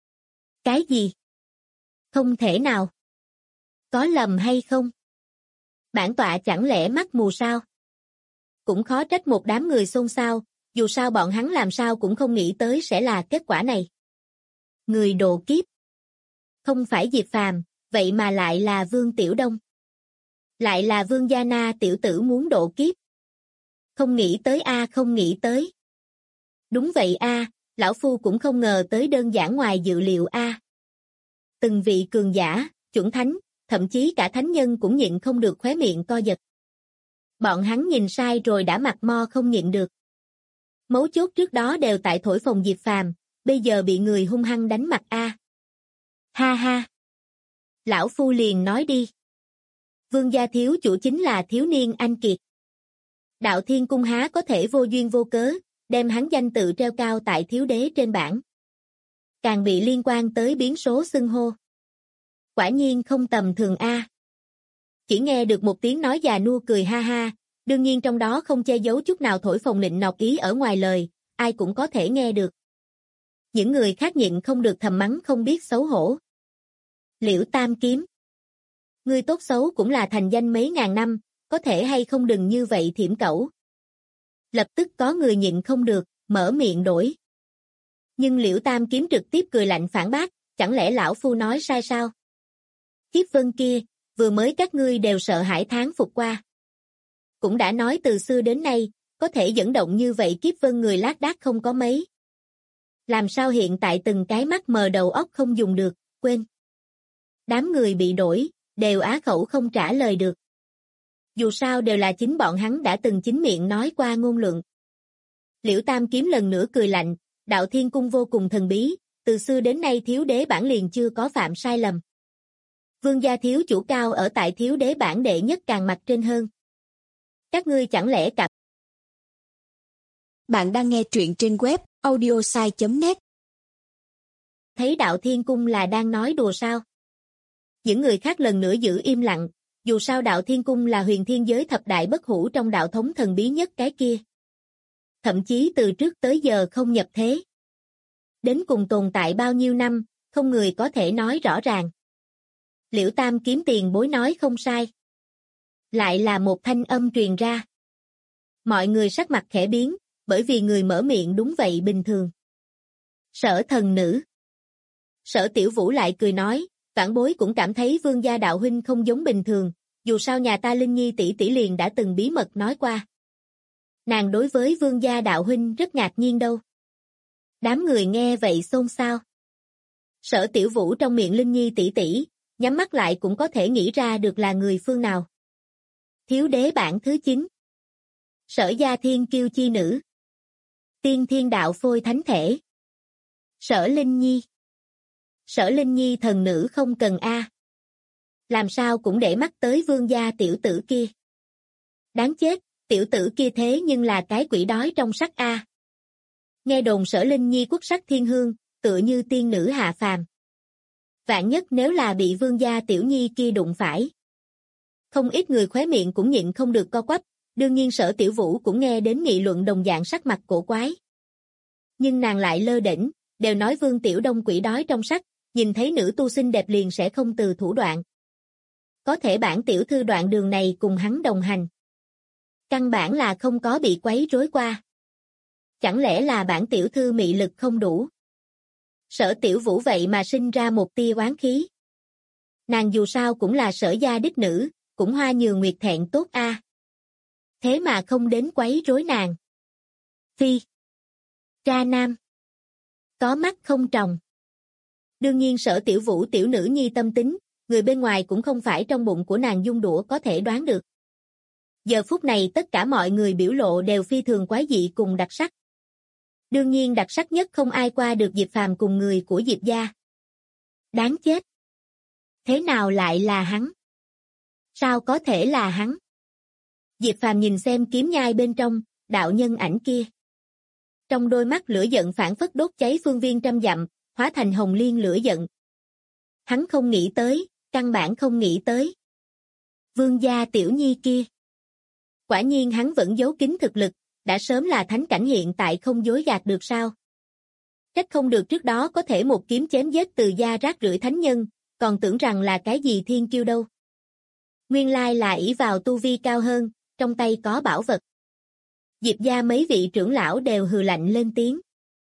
Cái gì? Không thể nào. Có lầm hay không? Bản tọa chẳng lẽ mắt mù sao? Cũng khó trách một đám người xôn xao, dù sao bọn hắn làm sao cũng không nghĩ tới sẽ là kết quả này. Người độ kiếp. Không phải Diệp Phàm, vậy mà lại là Vương Tiểu Đông. Lại là Vương Gia Na tiểu tử muốn độ kiếp. Không nghĩ tới a, không nghĩ tới. Đúng vậy a, lão phu cũng không ngờ tới đơn giản ngoài dự liệu a. Từng vị cường giả, chuẩn thánh, thậm chí cả thánh nhân cũng nhịn không được khóe miệng co giật. Bọn hắn nhìn sai rồi đã mặt mo không nhịn được. Mấu chốt trước đó đều tại thổi phồng Diệp Phàm, bây giờ bị người hung hăng đánh mặt a. Ha ha. Lão phu liền nói đi. Vương gia thiếu chủ chính là thiếu niên anh kiệt. Đạo Thiên Cung há có thể vô duyên vô cớ, đem hắn danh tự treo cao tại thiếu đế trên bảng. Càng bị liên quan tới biến số xưng hô. Quả nhiên không tầm thường a. Chỉ nghe được một tiếng nói già nua cười ha ha, đương nhiên trong đó không che giấu chút nào thổi phồng nịnh nọt ý ở ngoài lời, ai cũng có thể nghe được. Những người khác nhịn không được thầm mắng không biết xấu hổ. Liễu Tam Kiếm. Ngươi tốt xấu cũng là thành danh mấy ngàn năm, có thể hay không đừng như vậy thiểm cẩu. Lập tức có người nhịn không được, mở miệng đổi. Nhưng Liễu Tam Kiếm trực tiếp cười lạnh phản bác, chẳng lẽ lão phu nói sai sao? Kiếp vân kia, vừa mới các ngươi đều sợ hãi thán phục qua. Cũng đã nói từ xưa đến nay, có thể dẫn động như vậy kiếp vân người lác đác không có mấy. Làm sao hiện tại từng cái mắt mờ đầu óc không dùng được, quên. Đám người bị đổi, đều á khẩu không trả lời được. Dù sao đều là chính bọn hắn đã từng chính miệng nói qua ngôn luận. Liễu Tam Kiếm lần nữa cười lạnh, Đạo Thiên Cung vô cùng thần bí, từ xưa đến nay thiếu đế bản liền chưa có phạm sai lầm. Vương gia thiếu chủ cao ở tại thiếu đế bản đệ nhất càng mặt trên hơn. Các ngươi chẳng lẽ cảm Bạn đang nghe truyện trên web audiosai.net. Thấy Đạo Thiên Cung là đang nói đùa sao? Những người khác lần nữa giữ im lặng, dù sao Đạo Thiên Cung là huyền thiên giới thập đại bất hủ trong đạo thống thần bí nhất cái kia. Thậm chí từ trước tới giờ không nhập thế. Đến cùng tồn tại bao nhiêu năm, không người có thể nói rõ ràng. Liễu Tam Kiếm Tiền Bối nói không sai. Lại là một thanh âm truyền ra. Mọi người sắc mặt khẽ biến, bởi vì người mở miệng đúng vậy bình thường. Sở thần nữ. Sở Tiểu Vũ lại cười nói, vãn bối cũng cảm thấy Vương gia đạo huynh không giống bình thường, dù sao nhà ta Linh Nhi tỷ tỷ liền đã từng bí mật nói qua. Nàng đối với Vương gia đạo huynh rất ngạc nhiên đâu. Đám người nghe vậy xôn xao. Sở Tiểu Vũ trong miệng Linh Nhi tỷ tỷ, nhắm mắt lại cũng có thể nghĩ ra được là người phương nào. Thiếu đế bản thứ 9. Sở gia thiên kiêu chi nữ. Tiên thiên đạo phôi thánh thể. Sở Linh Nhi. Sở Linh Nhi thần nữ không cần a. Làm sao cũng để mắt tới vương gia tiểu tử kia. Đáng chết, tiểu tử kia thế nhưng là cái quỷ đói trong sắc a. Nghe đồn Sở Linh Nhi quốc sắc thiên hương, tựa như tiên nữ hạ phàm. Vạn nhất nếu là bị vương gia tiểu nhi kia đụng phải. Không ít người khóe miệng cũng nhịn không được co quắp, đương nhiên Sở Tiểu Vũ cũng nghe đến nghị luận đồng dạng sắc mặt cổ quái. Nhưng nàng lại lơ đễnh, đều nói Vương Tiểu Đông quỷ đói trong sắc, nhìn thấy nữ tu xinh đẹp liền sẽ không từ thủ đoạn. Có thể bản tiểu thư đoạn đường này cùng hắn đồng hành. Căn bản là không có bị quấy rối qua. Chẳng lẽ là bản tiểu thư mị lực không đủ? Sở Tiểu Vũ vậy mà sinh ra một tia oán khí. Nàng dù sao cũng là Sở gia đích nữ, cũng hoa nhường nguyệt thẹn tốt a. Thế mà không đến quấy rối nàng. Phi. Tra nam. Có mắt không tròng. Đương nhiên Sở Tiểu Vũ tiểu nữ nhi tâm tính, người bên ngoài cũng không phải trong bụng của nàng dung đũa có thể đoán được. Giờ phút này tất cả mọi người biểu lộ đều phi thường quái dị cùng đặc sắc. Đương nhiên đặc sắc nhất không ai qua được Diệp Phàm cùng người của Diệp gia. Đáng chết. Thế nào lại là hắn? Sao có thể là hắn? Diệp Phàm nhìn xem kiếm nhai bên trong, đạo nhân ảnh kia. Trong đôi mắt lửa giận phảng phất đốt cháy phương viên trăm dặm, hóa thành hồng liên lửa giận. Hắn không nghĩ tới, căn bản không nghĩ tới. Vương gia tiểu nhi kia. Quả nhiên hắn vẫn giấu kín thực lực, đã sớm là thánh cảnh hiện tại không dối gạt được sao. Trách không được trước đó có thể một kiếm chém giết từ gia rác rưởi thánh nhân, còn tưởng rằng là cái gì thiên kiêu đâu. Nguyên lai là ỷ vào tu vi cao hơn, trong tay có bảo vật. Diệp gia mấy vị trưởng lão đều hừ lạnh lên tiếng.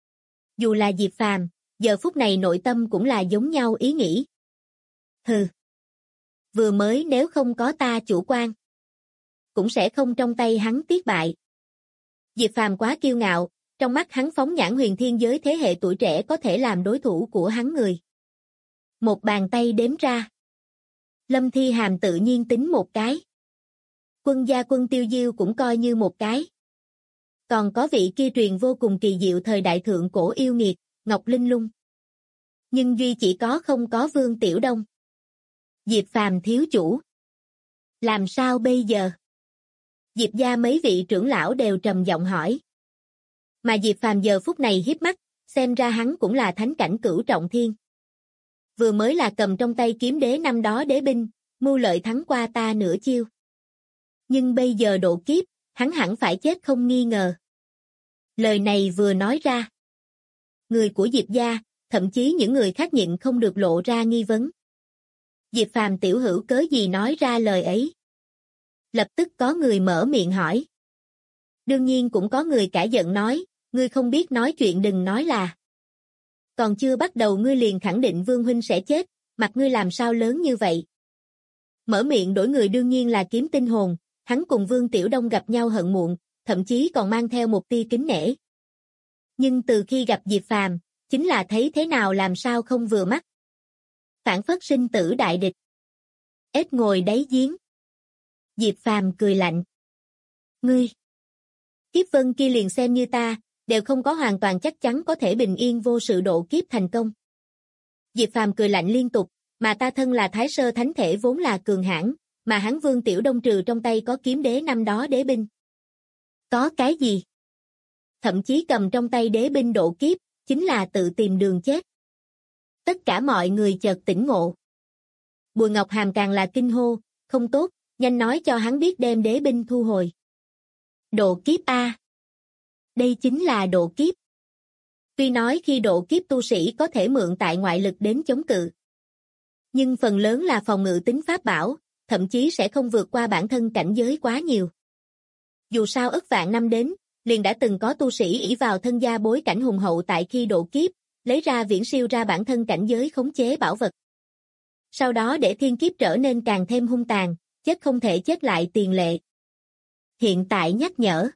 Dù là Diệp Phàm, giờ phút này nội tâm cũng là giống nhau ý nghĩ. Hừ. Vừa mới nếu không có ta chủ quan, cũng sẽ không trong tay hắn tiếc bại. Diệp Phàm quá kiêu ngạo, trong mắt hắn phóng nhãn huyền thiên giới thế hệ tuổi trẻ có thể làm đối thủ của hắn người. Một bàn tay đếm ra. Lâm Thi Hàm tự nhiên tính một cái. Quân gia Quân Tiêu Diêu cũng coi như một cái. Còn có vị kia truyền vô cùng kỳ diệu thời đại thượng cổ yêu nghiệt, Ngọc Linh Lung. Nhưng duy chỉ có không có Vương Tiểu Đông. Diệp Phàm thiếu chủ. Làm sao bây giờ? Diệp gia mấy vị trưởng lão đều trầm giọng hỏi. Mà Diệp Phàm giờ phút này híp mắt, xem ra hắn cũng là thánh cảnh cửu trọng thiên. Vừa mới là cầm trong tay kiếm đế năm đó đế binh, mưu lợi thắng qua ta nửa chiêu. Nhưng bây giờ độ kiếp, hắn hẳn phải chết không nghi ngờ. Lời này vừa nói ra. Người của Diệp gia, thậm chí những người khác nhịn không được lộ ra nghi vấn. Diệp Phàm tiểu hữu cớ gì nói ra lời ấy? Lập tức có người mở miệng hỏi. Đương nhiên cũng có người cả giận nói, ngươi không biết nói chuyện đừng nói là. Còn chưa bắt đầu ngươi liền khẳng định Vương huynh sẽ chết, mặt ngươi làm sao lớn như vậy? Mở miệng đổi người đương nhiên là Kiếm Tinh Hồn, hắn cùng Vương Tiểu Đông gặp nhau hận muộn, thậm chí còn mang theo một tia kính nể. Nhưng từ khi gặp Diệp Phàm, chính là thấy thế nào làm sao không vừa mắt. Phản phất sinh tử đại địch. Ếch ngồi đáy giếng. Diệp Phàm cười lạnh. Ngươi! Kiếp vân kia liền xem như ta, đều không có hoàn toàn chắc chắn có thể bình yên vô sự độ kiếp thành công. Diệp Phàm cười lạnh liên tục, mà ta thân là Thái Sơ Thánh Thể vốn là cường hãn, mà hắn Vương Tiểu Đông trừ trong tay có kiếm đế năm đó đế binh. Có cái gì? thậm chí cầm trong tay đế binh độ kiếp, chính là tự tìm đường chết. Tất cả mọi người chợt tỉnh ngộ. Bùi Ngọc Hàm càng là kinh hô, không tốt, nhanh nói cho hắn biết đem đế binh thu hồi. Độ kiếp A. Đây chính là độ kiếp. Tuy nói khi độ kiếp tu sĩ có thể mượn tại ngoại lực đến chống cự, nhưng phần lớn là phòng ngự tính pháp bảo, thậm chí sẽ không vượt qua bản thân cảnh giới quá nhiều. Dù sao ức vạn năm đến, liền đã từng có tu sĩ ỷ vào thân gia bối cảnh hùng hậu tại khi độ kiếp, lấy ra viễn siêu ra bản thân cảnh giới khống chế bảo vật. Sau đó để thiên kiếp trở nên càng thêm hung tàn, chết không thể chết lại tiền lệ. Hiện tại nhắc nhở.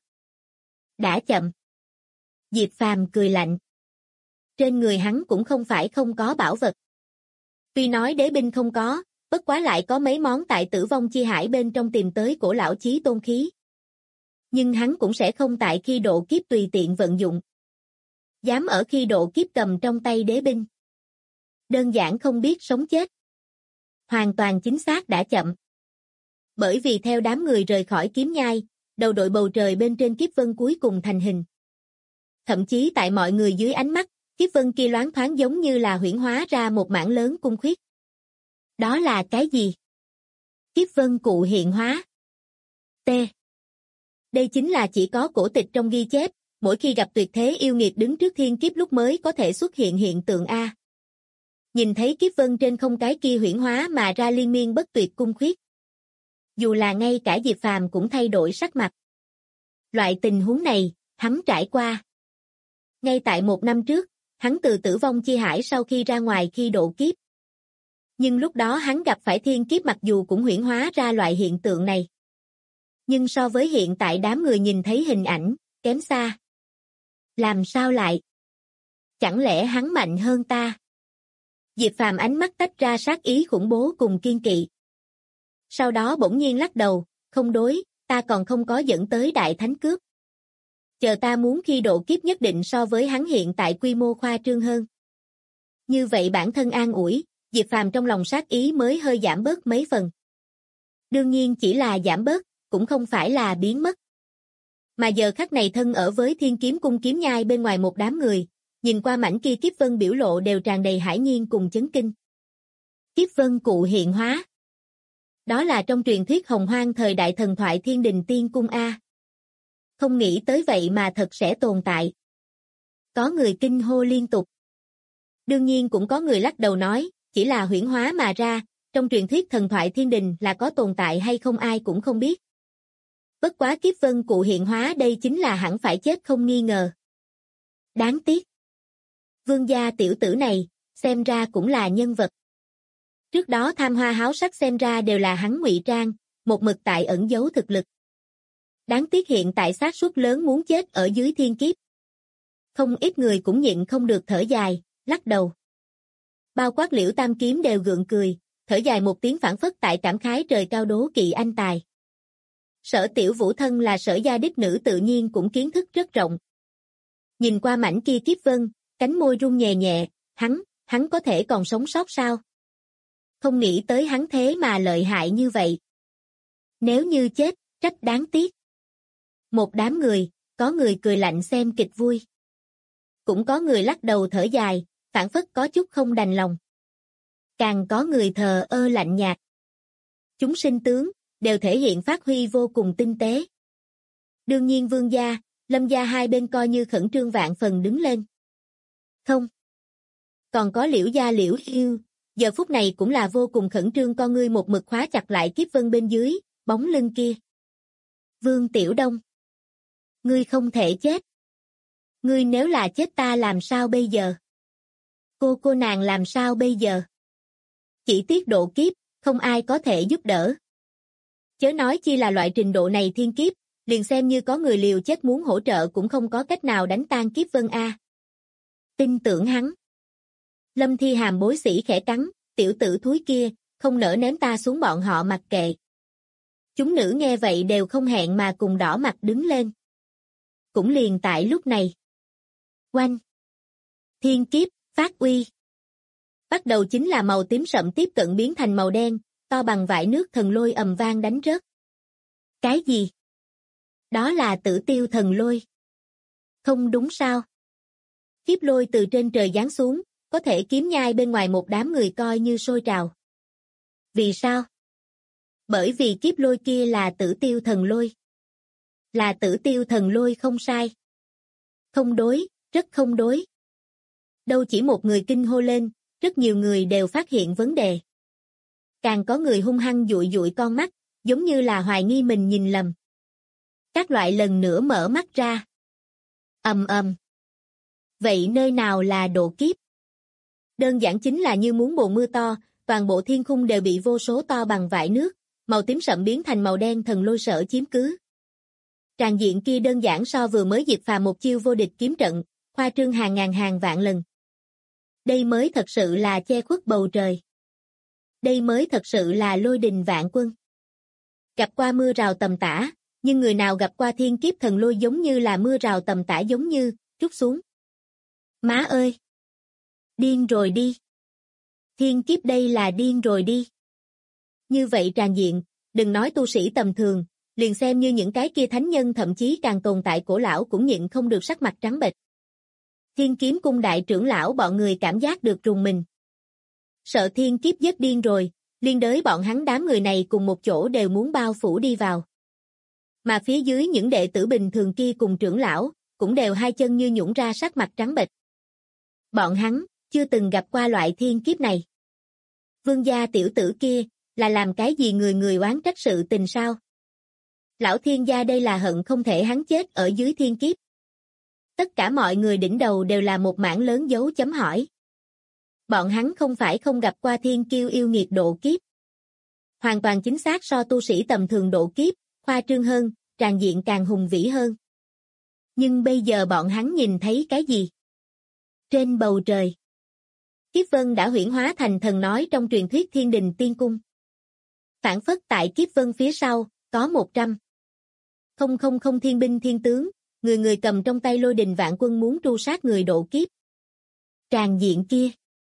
Đã chậm. Diệp Phàm cười lạnh. Trên người hắn cũng không phải không có bảo vật. Tuy nói đế binh không có, bất quá lại có mấy món tại Tử Vong Chi Hải bên trong tìm tới cổ lão chí tôn khí. Nhưng hắn cũng sẽ không tại khi độ kiếp tùy tiện vận dụng. Dám ở khi độ kiếp cầm trong tay đế binh. Đơn giản không biết sống chết. Hoàn toàn chính xác đã chậm. Bởi vì theo đám người rời khỏi kiếm nhai, đầu đội bầu trời bên trên kiếp vân cuối cùng thành hình. Thậm chí tại mọi người dưới ánh mắt, kiếp vân kia loáng thoáng giống như là huyễn hóa ra một mảng lớn cung khuyết. Đó là cái gì? Kiếp vân cụ hiện hóa. T. Đây chính là chỉ có cổ tịch trong ghi chép, mỗi khi gặp tuyệt thế yêu nghiệt đứng trước thiên kiếp lúc mới có thể xuất hiện hiện tượng A. Nhìn thấy kiếp vân trên không cái kia huyễn hóa mà ra liên miên bất tuyệt cung khuyết. Dù là ngay cả Diệp Phàm cũng thay đổi sắc mặt. Loại tình huống này, hắn trải qua. Ngay tại 1 năm trước, hắn từ Tử Vong Chi Hải sau khi ra ngoài khi độ kiếp. Nhưng lúc đó hắn gặp phải thiên kiếp mặc dù cũng huyễn hóa ra loại hiện tượng này. Nhưng so với hiện tại đám người nhìn thấy hình ảnh, kém xa. Làm sao lại? Chẳng lẽ hắn mạnh hơn ta? Diệp Phàm ánh mắt tách ra sát ý khủng bố cùng kiên kỵ. Sau đó bỗng nhiên lắc đầu, không đối, ta còn không có dẫn tới đại thánh cướp. Chờ ta muốn khi độ kiếp nhất định so với hắn hiện tại quy mô khoa trương hơn. Như vậy bản thân an ủi, Diệp Phàm trong lòng sát ý mới hơi giảm bớt mấy phần. Đương nhiên chỉ là giảm bớt, cũng không phải là biến mất. Mà giờ khắc này thân ở với Thiên Kiếm Cung kiếm nhai bên ngoài một đám người, nhìn qua mảnh kia kiếp vân biểu lộ đều tràn đầy hãi nhiên cùng chấn kinh. Kiếp vân cụ hiện hóa. Đó là trong truyền thuyết hồng hoang thời đại thần thoại Thiên Đình Tiên Cung A. Không nghĩ tới vậy mà thật sẽ tồn tại. Có người kinh hô liên tục. Đương nhiên cũng có người lắc đầu nói, chỉ là huyễn hóa mà ra, trong truyền thuyết thần thoại Thiên Đình là có tồn tại hay không ai cũng không biết. Bất quá kiếp vân cụ hiện hóa đây chính là hẳn phải chết không nghi ngờ. Đáng tiếc. Vương gia tiểu tử này, xem ra cũng là nhân vật. Trước đó tham hoa háo sắc xem ra đều là hắn ngụy trang, một mực tại ẩn giấu thực lực. Đáng tiếc hiện tại xác suất lớn muốn chết ở dưới thiên kiếp. Không ít người cũng nhịn không được thở dài, lắc đầu. Bao quát Liễu Tam Kiếm đều gượng cười, thở dài một tiếng phản phất tại cảm khái trời cao đố kỵ anh tài. Sở Tiểu Vũ thân là Sở gia đích nữ tự nhiên cũng kiến thức rất rộng. Nhìn qua mảnh kia kiếp vân, cánh môi run nhẹ nhẹ, hắn có thể còn sống sót sao? Không nghĩ tới hắn thế mà lợi hại như vậy. Nếu như chết, trách đáng tiếc. Một đám người, có người cười lạnh xem kịch vui. Cũng có người lắc đầu thở dài, phảng phất có chút không đành lòng. Càng có người thờ ơ lạnh nhạt. Chúng sinh tướng, đều thể hiện phát huy vô cùng tinh tế. Đương nhiên Vương gia, Lâm gia hai bên coi như khẩn trương vạn phần đứng lên. Không. Còn có Liễu gia Liễu Yêu, giờ phút này cũng là vô cùng khẩn trương con ngươi một mực khóa chặt lại kiếp vân bên dưới, bóng lưng kia. Vương Tiểu Đông. Ngươi không thể chết. Ngươi nếu là chết ta làm sao bây giờ? Cô nàng làm sao bây giờ? Chỉ tiếc độ kiếp, không ai có thể giúp đỡ. Chớ nói chi là loại trình độ này thiên kiếp, liền xem như có người liều chết muốn hỗ trợ cũng không có cách nào đánh tan kiếp vân A. Tin tưởng hắn. Lâm Thi Hàm bối sĩ khẽ cắn, tiểu tử thúi kia, không nỡ ném ta xuống bọn họ mặc kệ. Chúng nữ nghe vậy đều không hẹn mà cùng đỏ mặt đứng lên. Cũng liền tại lúc này. Oanh! Thiên kiếp, phát uy. Bắt đầu chính là màu tím sậm tiếp cận biến thành màu đen, to bằng vải nước thần lôi ầm vang đánh rớt. Cái gì? Đó là Tử Tiêu thần lôi. Không đúng sao? Kiếp lôi từ trên trời giáng xuống, có thể kiếm nhai bên ngoài một đám người coi như sôi trào. Vì sao? Bởi vì kiếp lôi kia là Tử Tiêu thần lôi. Là Tử Tiêu thần lôi không sai. Không đối, rất không đối. Đâu chỉ một người kinh hô lên, rất nhiều người đều phát hiện vấn đề. Càng có người hung hăng dụi dụi con mắt, giống như là hoài nghi mình nhìn lầm. Các loại lần nữa mở mắt ra. Ầm ầm. Vậy nơi nào là độ kiếp? Đơn giản chính là như muốn mùa mưa to, toàn bộ thiên khung đều bị vô số to bằng vại nước, màu tím sậm biến thành màu đen thần lôi sở chiếm cứ. Tràng diện kia đơn giản so vừa mới diệt phàm một chiêu vô địch kiếm trận, khoa trương hàng ngàn hàng vạn lần. Đây mới thật sự là che khuất bầu trời. Đây mới thật sự là lôi đình vạn quân. Gặp qua mưa rào tầm tã, nhưng người nào gặp qua thiên kiếp thần lôi giống như là mưa rào tầm tã giống như, trút xuống. Má ơi! Điên rồi đi! Thiên kiếp đây là điên rồi đi! Như vậy tràn diện, đừng nói tu sĩ tầm thường, liền xem như những cái kia thánh nhân thậm chí càng tồn tại cổ lão cũng nhịn không được sắc mặt trắng bệch. Thiên kiếm cung đại trưởng lão bọn người cảm giác được rùng mình. Sợ thiên kiếp giết điên rồi, liên đới bọn hắn đám người này cùng một chỗ đều muốn bao phủ đi vào. Mà phía dưới những đệ tử bình thường kia cùng trưởng lão, cũng đều hai chân như nhũn ra sắc mặt trắng bệch. Bọn hắn, chưa từng gặp qua loại thiên kiếp này. Vương gia tiểu tử kia, là làm cái gì người người oán trách sự tình sao? Lão thiên gia đây là hận không thể hắn chết ở dưới thiên kiếp. Tất cả mọi người đỉnh đầu đều là một mảng lớn dấu chấm hỏi. Bọn hắn không phải không gặp qua thiên kiêu yêu nghiệt độ kiếp. Hoàn toàn chính xác so tu sĩ tầm thường độ kiếp, khoa trương hơn, tràn diện càng hùng vĩ hơn. Nhưng bây giờ bọn hắn nhìn thấy cái gì? Trên bầu trời, Kiếp Vân đã huyễn hóa thành thần nói trong truyền thuyết Thiên Đình Tiên Cung. Phản phất tại Kiếp Vân phía sau, có 100,000 thiên binh thiên tướng, người người cầm trong tay lôi đình vạn quân muốn tru sát người độ kiếp. Tràn diện kia,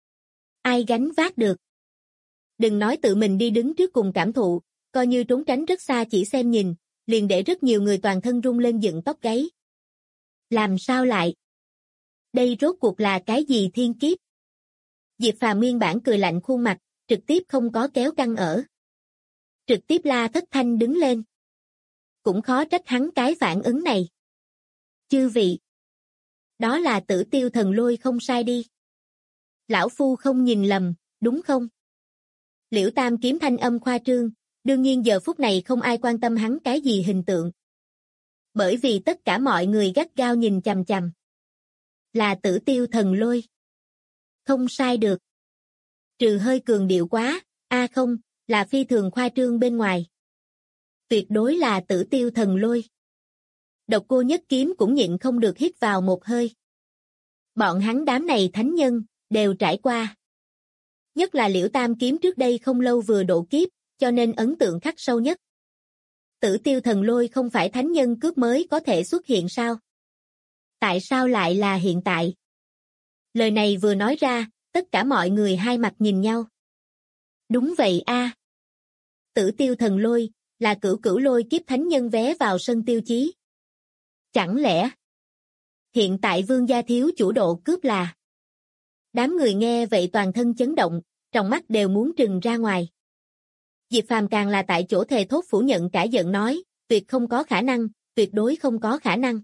ai gánh vác được? Đừng nói tự mình đi đứng trước cùng cảm thụ, coi như trốn tránh rất xa chỉ xem nhìn, liền để rất nhiều người toàn thân rung lên dựng tóc gáy. Làm sao lại? Đây rốt cuộc là cái gì thiên kiếp? Diệp Phàm nguyên bản cười lạnh khuôn mặt, trực tiếp không có kéo căng ở. Trực tiếp la thất thanh đứng lên. Cũng khó trách hắn cái phản ứng này. Chư vị, đó là Tử Tiêu thần lôi không sai đi. Lão phu không nhìn lầm, đúng không? Liễu Tam kiếm thanh âm khoa trương, đương nhiên giờ phút này không ai quan tâm hắn cái gì hình tượng. Bởi vì tất cả mọi người gắt gao nhìn chằm chằm. Là Tử Tiêu thần lôi. Không sai được. Trừ hơi cường điệu quá, không, là phi thường khoa trương bên ngoài. Tuyệt đối là Tử Tiêu thần lôi. Độc Cô Nhất Kiếm cũng nhịn không được hít vào một hơi. Bọn hắn đám này thánh nhân, đều trải qua. Nhất là Liễu Tam kiếm trước đây không lâu vừa độ kiếp, cho nên ấn tượng khắc sâu nhất. Tử Tiêu thần lôi không phải thánh nhân cướp mới có thể xuất hiện sao? Tại sao lại là hiện tại? Lời này vừa nói ra, tất cả mọi người hai mặt nhìn nhau. Đúng vậy a. Tử Tiêu thần lôi, là cửu cửu lôi kiếp thánh nhân vé vào sân tiêu chí. Chẳng lẽ hiện tại vương gia thiếu chủ độ cướp là? Đám người nghe vậy toàn thân chấn động, trong mắt đều muốn trừng ra ngoài. Diệp Phàm càng là tại chỗ thề thốt phủ nhận cả giận nói, tuyệt không có khả năng, tuyệt đối không có khả năng.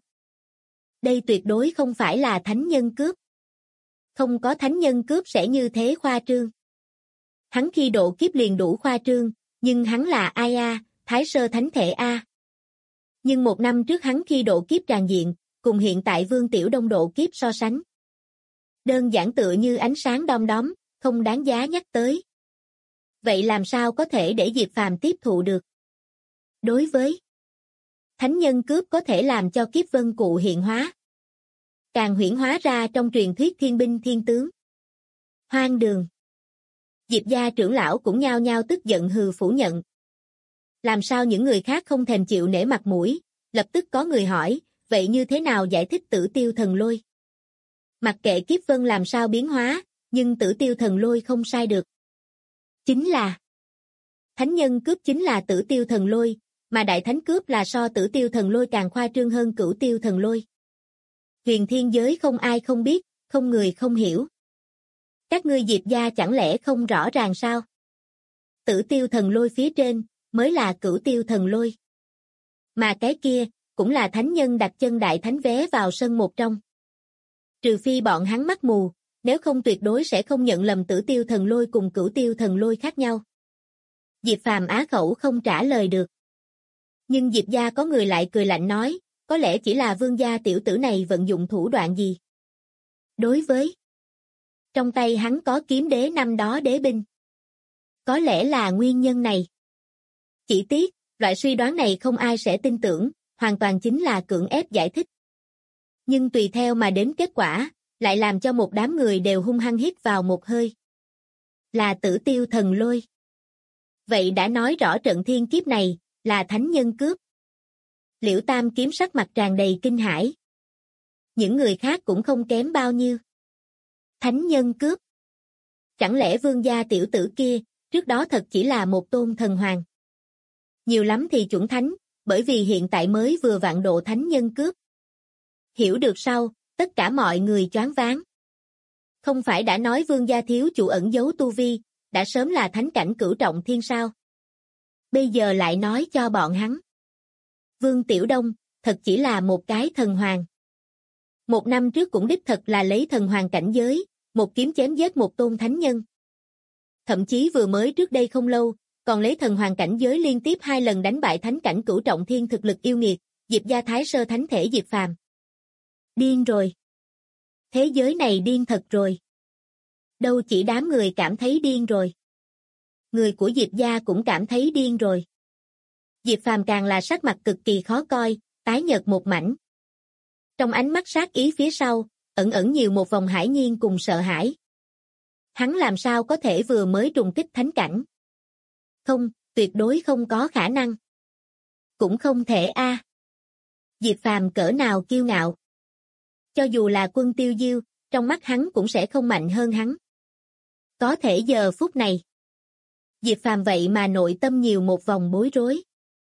Đây tuyệt đối không phải là thánh nhân cướp. Không có thánh nhân cướp sẽ như thế khoa trương. Hắn khi độ kiếp liền đủ khoa trương, nhưng hắn là ai a? Thái sơ thánh thể a. Nhưng một năm trước hắn khi độ kiếp tràn diện, cùng hiện tại Vương Tiểu Đông độ kiếp so sánh. Đơn giản tựa như ánh sáng đom đóm, không đáng giá nhắc tới. Vậy làm sao có thể để Diệp Phàm tiếp thụ được? Đối với thánh nhân cướp có thể làm cho kiếp vân cụ hiện hóa. Càng huyễn hóa ra trong truyền thuyết thiên binh thiên tướng. Hoang đường. Diệp gia trưởng lão cũng nhao nhao tức giận hừ phủ nhận. Làm sao những người khác không thèm chịu nể mặt mũi, lập tức có người hỏi, vậy như thế nào giải thích Tử Tiêu thần lôi? Mặc kệ kiếp vân làm sao biến hóa, nhưng Tử Tiêu thần lôi không sai được. Chính là thánh nhân cướp chính là Tử Tiêu thần lôi, mà đại thánh cướp là so Tử Tiêu thần lôi càng khoa trương hơn Cửu Tiêu thần lôi. Huyền thiên giới không ai không biết, không người không hiểu. Các ngươi Diệp gia chẳng lẽ không rõ ràng sao? Tử tiêu thần lôi phía trên, mới là cửu tiêu thần lôi. Mà cái kia, cũng là thánh nhân đặt chân đại thánh vé vào sân một trong. Trừ phi bọn hắn mắt mù, nếu không tuyệt đối sẽ không nhận lầm tử tiêu thần lôi cùng cửu tiêu thần lôi khác nhau. Diệp Phàm á khẩu không trả lời được. Nhưng Diệp gia có người lại cười lạnh nói, có lẽ chỉ là Vương gia tiểu tử này vận dụng thủ đoạn gì. Đối với trong tay hắn có kiếm đế năm đó đế binh. Có lẽ là nguyên nhân này. Chỉ tiếc, loại suy đoán này không ai sẽ tin tưởng, hoàn toàn chính là cưỡng ép giải thích. Nhưng tùy theo mà đến kết quả, lại làm cho một đám người đều hung hăng hít vào một hơi. Là tử tiêu thần lôi. Vậy đã nói rõ trận thiên kiếp này, là thánh nhân cướp. Liễu Tam kiếm sắc mặt tràn đầy kinh hãi. Những người khác cũng không kém bao nhiêu. Thánh nhân cướp. Chẳng lẽ Vương gia tiểu tử kia, trước đó thật chỉ là một tôn thần hoàng. Nhiều lắm thì chuẩn thánh, bởi vì hiện tại mới vừa vạn độ thánh nhân cướp. Hiểu được sau, tất cả mọi người choáng váng. Không phải đã nói Vương gia thiếu chủ ẩn giấu tu vi, đã sớm là thánh cảnh cửu trọng thiên sao? Bây giờ lại nói cho bọn hắn. Vương Tiểu Đông, thật chỉ là một cái thần hoàng. Một năm trước cũng đích thật là lấy thần hoàng cảnh giới, một kiếm chém giết một tôn thánh nhân. Thậm chí vừa mới trước đây không lâu, còn lấy thần hoàng cảnh giới liên tiếp 2 lần đánh bại thánh cảnh cửu trọng thiên thực lực yêu nghiệt, Diệp gia thái sơ thánh thể Diệp Phàm. Điên rồi. Thế giới này điên thật rồi. Đâu chỉ đám người cảm thấy điên rồi. Người của Diệp gia cũng cảm thấy điên rồi. Diệp Phàm càng là sắc mặt cực kỳ khó coi, tái nhợt một mảnh. Trong ánh mắt sát ý phía sau, ẩn ẩn nhiều một vòng hãi nhiên cùng sợ hãi. Hắn làm sao có thể vừa mới trùng kích thánh cảnh? Không, tuyệt đối không có khả năng. Cũng không thể a. Diệp Phàm cỡ nào kiêu ngạo. Cho dù là Quân Tiêu Diêu, trong mắt hắn cũng sẽ không mạnh hơn hắn. Có thể giờ phút này. Diệp Phàm vậy mà nội tâm nhiều một vòng bối rối.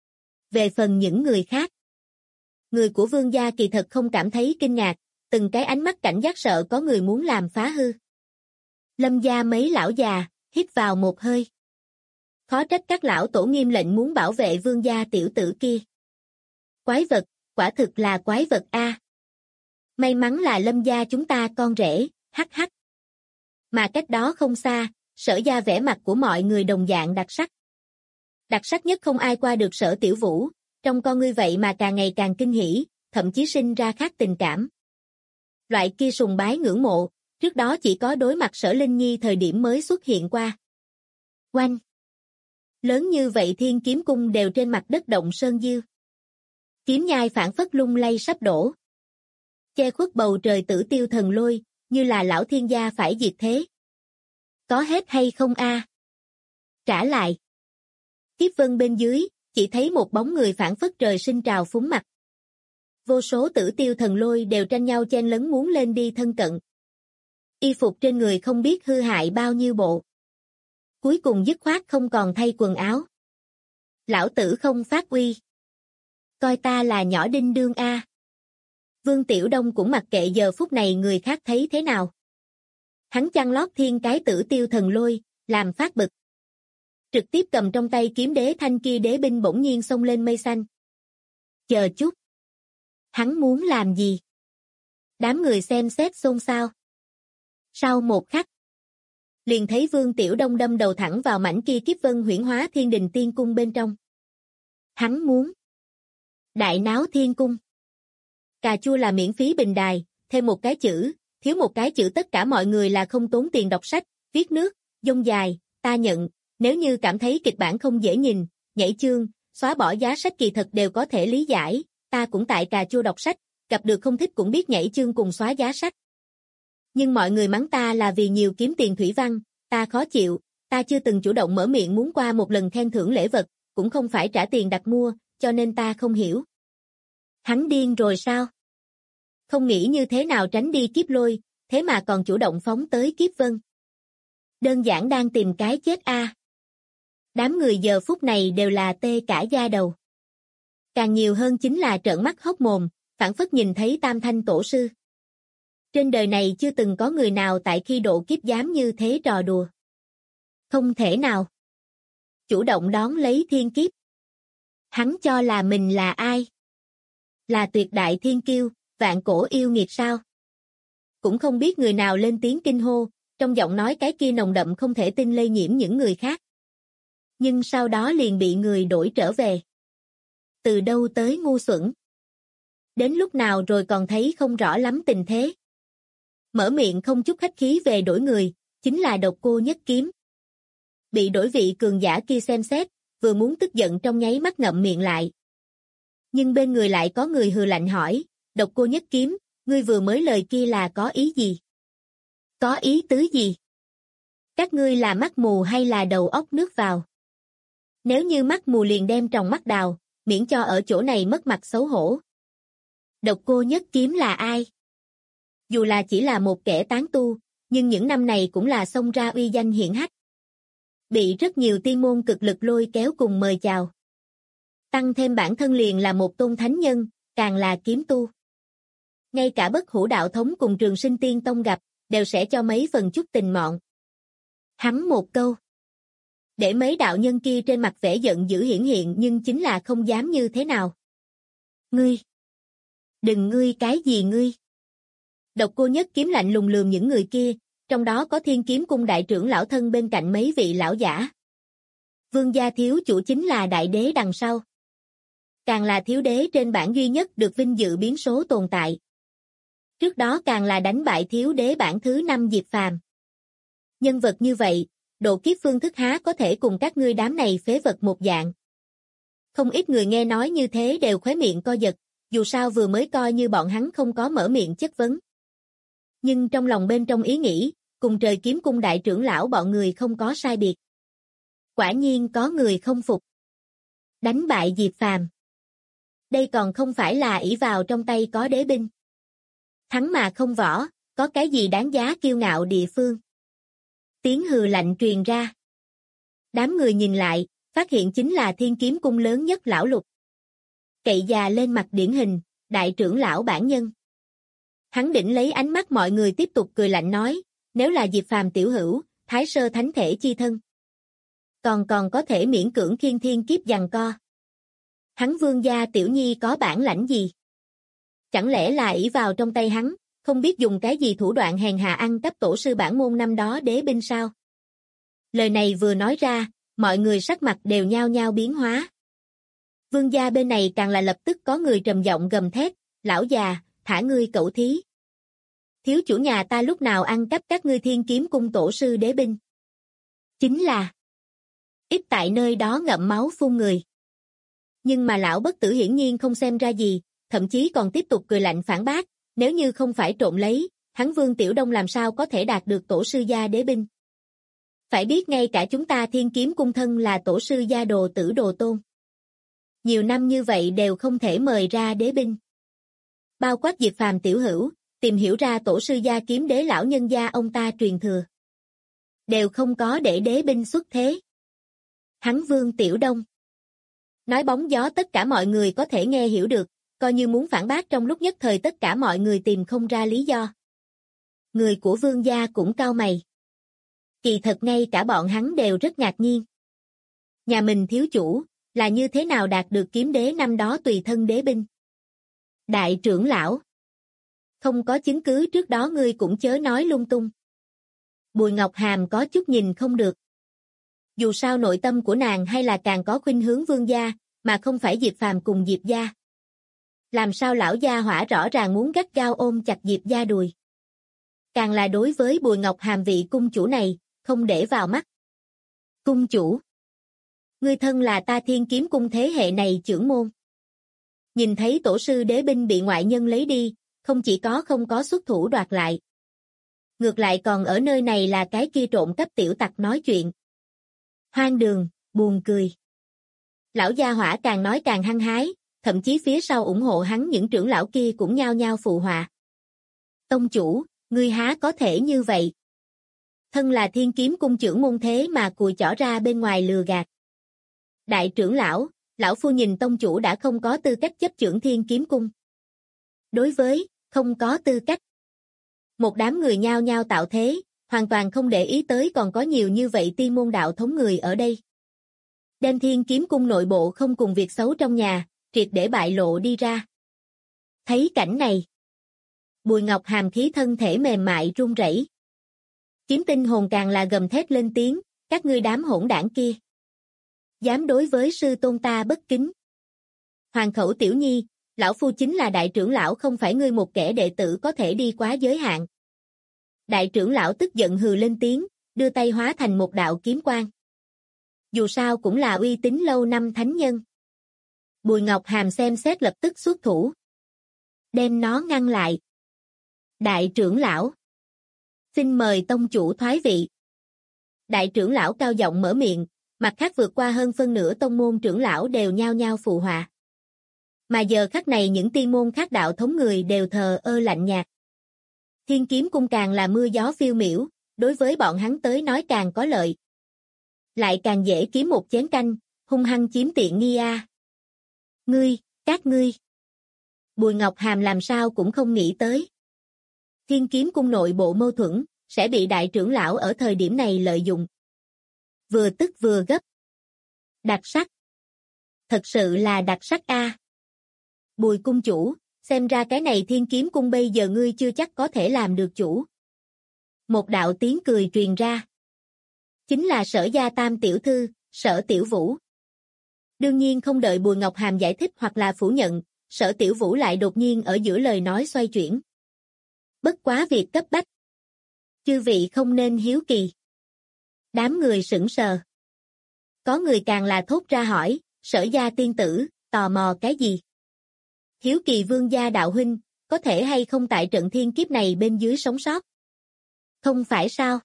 Về phần những người khác. Người của Vương gia kỳ thật không cảm thấy kinh ngạc, từng cái ánh mắt cảnh giác sợ có người muốn làm phá hư. Lâm gia mấy lão già, hít vào một hơi. Khó trách các lão tổ nghiêm lệnh muốn bảo vệ Vương gia tiểu tử kia. Quái vật, quả thực là quái vật a. May mắn là Lâm gia chúng ta con rể, hắc hắc. Mà cách đó không xa, Sở gia vẻ mặt của mọi người đồng dạng đặc sắc. Đặc sắc nhất không ai qua được Sở Tiểu Vũ, trong con ngươi vậy mà càng ngày càng kinh hỉ, thậm chí sinh ra khác tình cảm. Loại kia sùng bái ngưỡng mộ, trước đó chỉ có đối mặt Sở Linh Nhi thời điểm mới xuất hiện qua. Oanh! Lớn như vậy Thiên Kiếm Cung đều trên mặt đất động sơn diêu. Kiếm nhai phảng phất lung lay sắp đổ. Che khuất bầu trời tử tiêu thần lôi, như là lão thiên gia phải diệt thế. Có hết hay không a? Trả lại. Kiếp vân bên dưới, chỉ thấy một bóng người phảng phất trời sinh trào phúng mặt. Vô số tử tiêu thần lôi đều tranh nhau chen lấn muốn lên đi thân cận. Y phục trên người không biết hư hại bao nhiêu bộ. Cuối cùng dứt khoát không còn thay quần áo. Lão tử không phát uy. Coi ta là nhỏ đinh đương a. Vương Tiểu Đông cũng mặc kệ giờ phút này người khác thấy thế nào. Hắn chăn lót thiên cái tử tiêu thần lôi, làm phát bực. Trực tiếp cầm trong tay kiếm đế thanh kia đế binh bỗng nhiên xông lên mây xanh. Chờ chút. Hắn muốn làm gì? Đám người xem xét xôn xao. Sau một khắc, liền thấy Vương Tiểu Đông đâm đầu thẳng vào mảnh kia kiếp vân huyễn hóa thiên đình tiên cung bên trong. Hắn muốn đại náo thiên cung. Cà chua là miễn phí bình đài, thêm một cái chữ, thiếu một cái chữ tất cả mọi người là không tốn tiền đọc sách, viết nước, dông dài, ta nhận, nếu như cảm thấy kịch bản không dễ nhìn, nhảy chương, xóa bỏ giá sách kỳ thật đều có thể lý giải, ta cũng tại cà chua đọc sách, gặp được không thích cũng biết nhảy chương cùng xóa giá sách. Nhưng mọi người mắng ta là vì nhiều kiếm tiền thủy văn, ta khó chịu, ta chưa từng chủ động mở miệng muốn qua một lần khen thưởng lễ vật, cũng không phải trả tiền đặt mua, cho nên ta không hiểu. Hắn điên rồi sao? Không nghĩ như thế nào tránh đi kiếp lôi, thế mà còn chủ động phóng tới kiếp vân. Đơn giản đang tìm cái chết a. Đám người giờ phút này đều là tê cả da đầu. Càng nhiều hơn chính là trợn mắt hốc mồm, phảng phất nhìn thấy Tam Thanh Tổ sư. Trên đời này chưa từng có người nào tại khi độ kiếp dám như thế trò đùa. Không thể nào. Chủ động đón lấy thiên kiếp. Hắn cho là mình là ai? Là tuyệt đại thiên kiêu, vạn cổ yêu nghiệt sao? Cũng không biết người nào lên tiếng kinh hô, trong giọng nói cái kia nồng đậm không thể tin lây nhiễm những người khác. Nhưng sau đó liền bị người đổi trở về. Từ đâu tới ngu xuẩn? Đến lúc nào rồi còn thấy không rõ lắm tình thế. Mở miệng không chút khách khí về đổi người, chính là Độc Cô Nhất Kiếm. Bị đổi vị cường giả kia xem xét, vừa muốn tức giận trong nháy mắt ngậm miệng lại. Nhưng bên người lại có người hừ lạnh hỏi, Độc Cô Nhất Kiếm, ngươi vừa mới lời kia là có ý gì? Có ý tứ gì? Các ngươi là mắt mù hay là đầu óc nước vào? Nếu như mắt mù liền đem tròng mắt đào, miễn cho ở chỗ này mất mặt xấu hổ. Độc Cô Nhất Kiếm là ai? Dù là chỉ là một kẻ tán tu, nhưng những năm này cũng là xông ra uy danh hiển hách. Bị rất nhiều tiên môn cực lực lôi kéo cùng mời chào. Tăng thêm bản thân liền là một tôn thánh nhân, càng là kiếm tu. Ngay cả Bất Hủ Đạo Thống cùng Trường Sinh Tiên Tông gặp, đều sẽ cho mấy phần chút tình mọn. Hắn một câu. Để mấy đạo nhân kia trên mặt vẻ giận dữ hiển hiện nhưng chính là không dám như thế nào. Ngươi! Đừng ngươi cái gì ngươi! Độc Cô Nhất Kiếm lạnh lùng lườm những người kia, trong đó có Thiên Kiếm Cung đại trưởng lão thân bên cạnh mấy vị lão giả. Vương gia thiếu chủ chính là đại đế đằng sau. Càng là thiếu đế trên bảng duy nhất được vinh dự biến số tồn tại. Trước đó càng là đánh bại thiếu đế bảng thứ 5 Diệp Phàm. Nhân vật như vậy, độ kiếp phương thức há có thể cùng các ngươi đám này phế vật một dạng. Không ít người nghe nói như thế đều khóe miệng co giật, dù sao vừa mới coi như bọn hắn không có mở miệng chất vấn. Nhưng trong lòng bên trong ý nghĩ, cùng Trời Kiếm Cung đại trưởng lão bọn người không có sai biệt. Quả nhiên có người không phục. Đánh bại Diệp Phàm. Đây còn không phải là ỷ vào trong tay có đế binh. Thắng mà không võ, có cái gì đáng giá kiêu ngạo địa phương. Tiếng hừ lạnh truyền ra. Đám người nhìn lại, phát hiện chính là Thiên Kiếm Cung lớn nhất lão Lục. Cậy già lên mặt điển hình, đại trưởng lão bản nhân. Hắn đỉnh lấy ánh mắt mọi người tiếp tục cười lạnh nói, nếu là Diệp Phàm tiểu hữu, Thái Sơ Thánh Thể chi thân. Còn có thể miễn cưỡng khiên thiên kiếp giằng co. Hắn Vương gia tiểu nhi có bản lãnh gì? Chẳng lẽ là ỷ vào trong tay hắn, không biết dùng cái gì thủ đoạn hèn hạ ăn cắp tổ sư bản môn năm đó đế binh sao? Lời này vừa nói ra, mọi người sắc mặt đều nhao nhao biến hóa. Vương gia bên này càng là lập tức có người trầm giọng gầm thét, lão già, thả ngươi cẩu thí. Thiếu chủ nhà ta lúc nào ăn cắp các ngươi Thiên Kiếm Cung tổ sư đế binh? Chính là ít tại nơi đó ngậm máu phun người. Nhưng mà lão bất tử hiển nhiên không xem ra gì, thậm chí còn tiếp tục cười lạnh phản bác, nếu như không phải trộm lấy, hắn Vương Tiểu Đông làm sao có thể đạt được tổ sư gia đế binh. Phải biết ngay cả chúng ta Thiên Kiếm Cung thân là tổ sư gia đồ tử đồ tôn. Nhiều năm như vậy đều không thể mời ra đế binh. Bao quát Diệp Phàm tiểu hữu, tìm hiểu ra tổ sư gia kiếm đế lão nhân gia ông ta truyền thừa. Đều không có để đế binh xuất thế. Hắn Vương Tiểu Đông. Nói bóng gió tất cả mọi người có thể nghe hiểu được, coi như muốn phản bác trong lúc nhất thời tất cả mọi người tìm không ra lý do. Người của Vương gia cũng cau mày. Kỳ thật ngay cả bọn hắn đều rất ngạc nhiên. Nhà mình thiếu chủ, là như thế nào đạt được kiếm đế năm đó tùy thân đế binh? Đại trưởng lão. Không có chứng cứ trước đó ngươi cũng chớ nói lung tung. Bùi Ngọc Hàm có chút nhìn không được. Dù sao nội tâm của nàng hay là càng có khuynh hướng Vương gia, mà không phải Diệp Phàm cùng Diệp gia. Làm sao lão gia hỏa rõ ràng muốn gắt gao ôm chặt Diệp gia đùi. Càng là đối với Bùi Ngọc Hàm vị cung chủ này, không để vào mắt. Cung chủ. Ngươi thân là ta Thiên Kiếm Cung thế hệ này trưởng môn. Nhìn thấy tổ sư đế binh bị ngoại nhân lấy đi, không chỉ có không có xuất thủ đoạt lại. Ngược lại còn ở nơi này là cái kia trộm cắp tiểu tặc nói chuyện. Hoang đường, buồn cười. Lão gia hỏa càng nói càng hăng hái, thậm chí phía sau ủng hộ hắn những trưởng lão kia cũng nhao nhao phụ họa. Tông chủ, ngươi há có thể như vậy? Thân là Thiên Kiếm Cung trưởng môn thế mà cùi chỏ ra bên ngoài lừa gạt. Đại trưởng lão, lão phu nhìn tông chủ đã không có tư cách chấp trưởng Thiên Kiếm Cung. Đối với, không có tư cách. Một đám người nhao nhao tạo thế, hoàn toàn không để ý tới còn có nhiều như vậy tiên môn đạo thống người ở đây. Đem Thiên Kiếm Cung nội bộ không cùng việc xấu trong nhà, triệt để bại lộ đi ra. Thấy cảnh này, Bùi Ngọc Hàm khí thân thể mềm mại run rẩy. Kiếm Tinh Hồn càng là gầm thét lên tiếng, các ngươi đám hỗn đảng kia. Dám đối với sư tôn ta bất kính. Hoàng khẩu tiểu nhi, lão phu chính là đại trưởng lão không phải ngươi một kẻ đệ tử có thể đi quá giới hạn. Đại trưởng lão tức giận hừ lên tiếng, đưa tay hóa thành một đạo kiếm quang. Dù sao cũng là uy tín lâu năm thánh nhân. Bùi Ngọc Hàm xem xét lập tức xuất thủ. Đem nó ngăn lại. Đại trưởng lão. Xin mời tông chủ thoái vị. Đại trưởng lão cao giọng mở miệng, mặt khác vượt qua hơn phân nửa tông môn trưởng lão đều nhao nhao phụ họa. Mà giờ khắc này những tiên môn khác đạo thống người đều thờ ơ lạnh nhạt. Thiên Kiếm Cung càng là mưa gió phiêu miểu, đối với bọn hắn tới nói càng có lợi. Lại càng dễ kiếm một chén canh, hung hăng chiếm tiện nghi a. Các ngươi. Bùi Ngọc Hàm làm sao cũng không nghĩ tới. Thiên Kiếm Cung nội bộ mâu thuẫn, sẽ bị đại trưởng lão ở thời điểm này lợi dụng. Vừa tức vừa gấp. Đặc sắc. Thật sự là đặc sắc a. Bùi cung chủ, xem ra cái này Thiên Kiếm Cung bây giờ ngươi chưa chắc có thể làm được chủ. Một đạo tiếng cười truyền ra. Chính là Sở gia tam tiểu thư, Sở Tiểu Vũ. Đương nhiên không đợi Bùi Ngọc Hàm giải thích hoặc là phủ nhận, Sở Tiểu Vũ lại đột nhiên ở giữa lời nói xoay chuyển. Bất quá việc cấp bách. Chư vị không nên hiếu kỳ. Đám người sững sờ. Có người càng là thốt ra hỏi, Sở gia tiên tử, tò mò cái gì? Hiếu kỳ Vương gia đạo huynh, có thể hay không tại trận thiên kiếp này bên dưới sống sót? Không phải sao?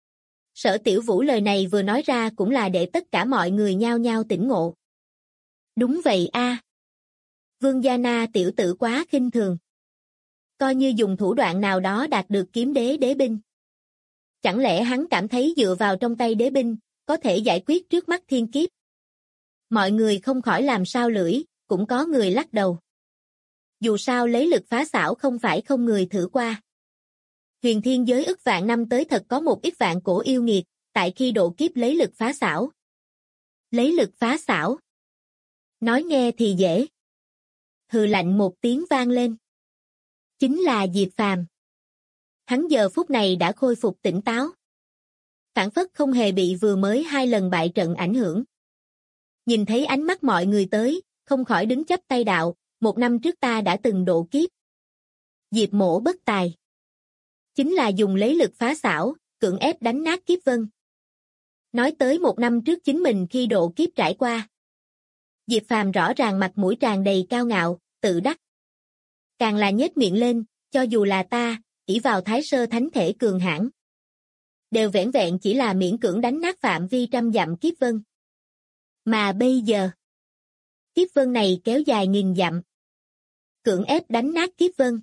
Sở Tiểu Vũ lời này vừa nói ra cũng là để tất cả mọi người nhao nhao tỉnh ngộ. Đúng vậy a. Vương gia na tiểu tử quá khinh thường. Coi như dùng thủ đoạn nào đó đạt được kiếm đế đế binh. Chẳng lẽ hắn cảm thấy dựa vào trong tay đế binh, có thể giải quyết trước mắt thiên kiếp? Mọi người không khỏi làm sao lưỡi, cũng có người lắc đầu. Dù sao lấy lực phá xảo không phải không người thử qua. Huyền thiên giới ức vạn năm tới thật có một ít vạn cổ yêu nghiệt, tại khi độ kiếp lấy lực phá xảo. Lấy lực phá xảo. Nói nghe thì dễ. Hừ lạnh một tiếng vang lên. Chính là Diệp Phàm. Hắn giờ phút này đã khôi phục tỉnh táo. Phản phất không hề bị vừa mới 2 lần bại trận ảnh hưởng. Nhìn thấy ánh mắt mọi người tới, không khỏi đứng chắp tay đạo, 1 năm trước ta đã từng độ kiếp. Diệp mỗ bất tài. Chính là dùng lấy lực phá xảo, cưỡng ép đánh nát kiếp vân. Nói tới 1 năm trước chính mình khi độ kiếp trải qua. Diệp Phàm rõ ràng mặt mũi tràn đầy cao ngạo, tự đắc. Càng là nhếch miệng lên, cho dù là ta, ỷ vào Thái Sơ Thánh Thể cường hãn, đều vẻn vẹn chỉ là miễn cưỡng đánh nát phạm vi trăm dặm kiếp vân. Mà bây giờ, kiếp vân này kéo dài nghìn dặm. Cưỡng ép đánh nát kiếp vân.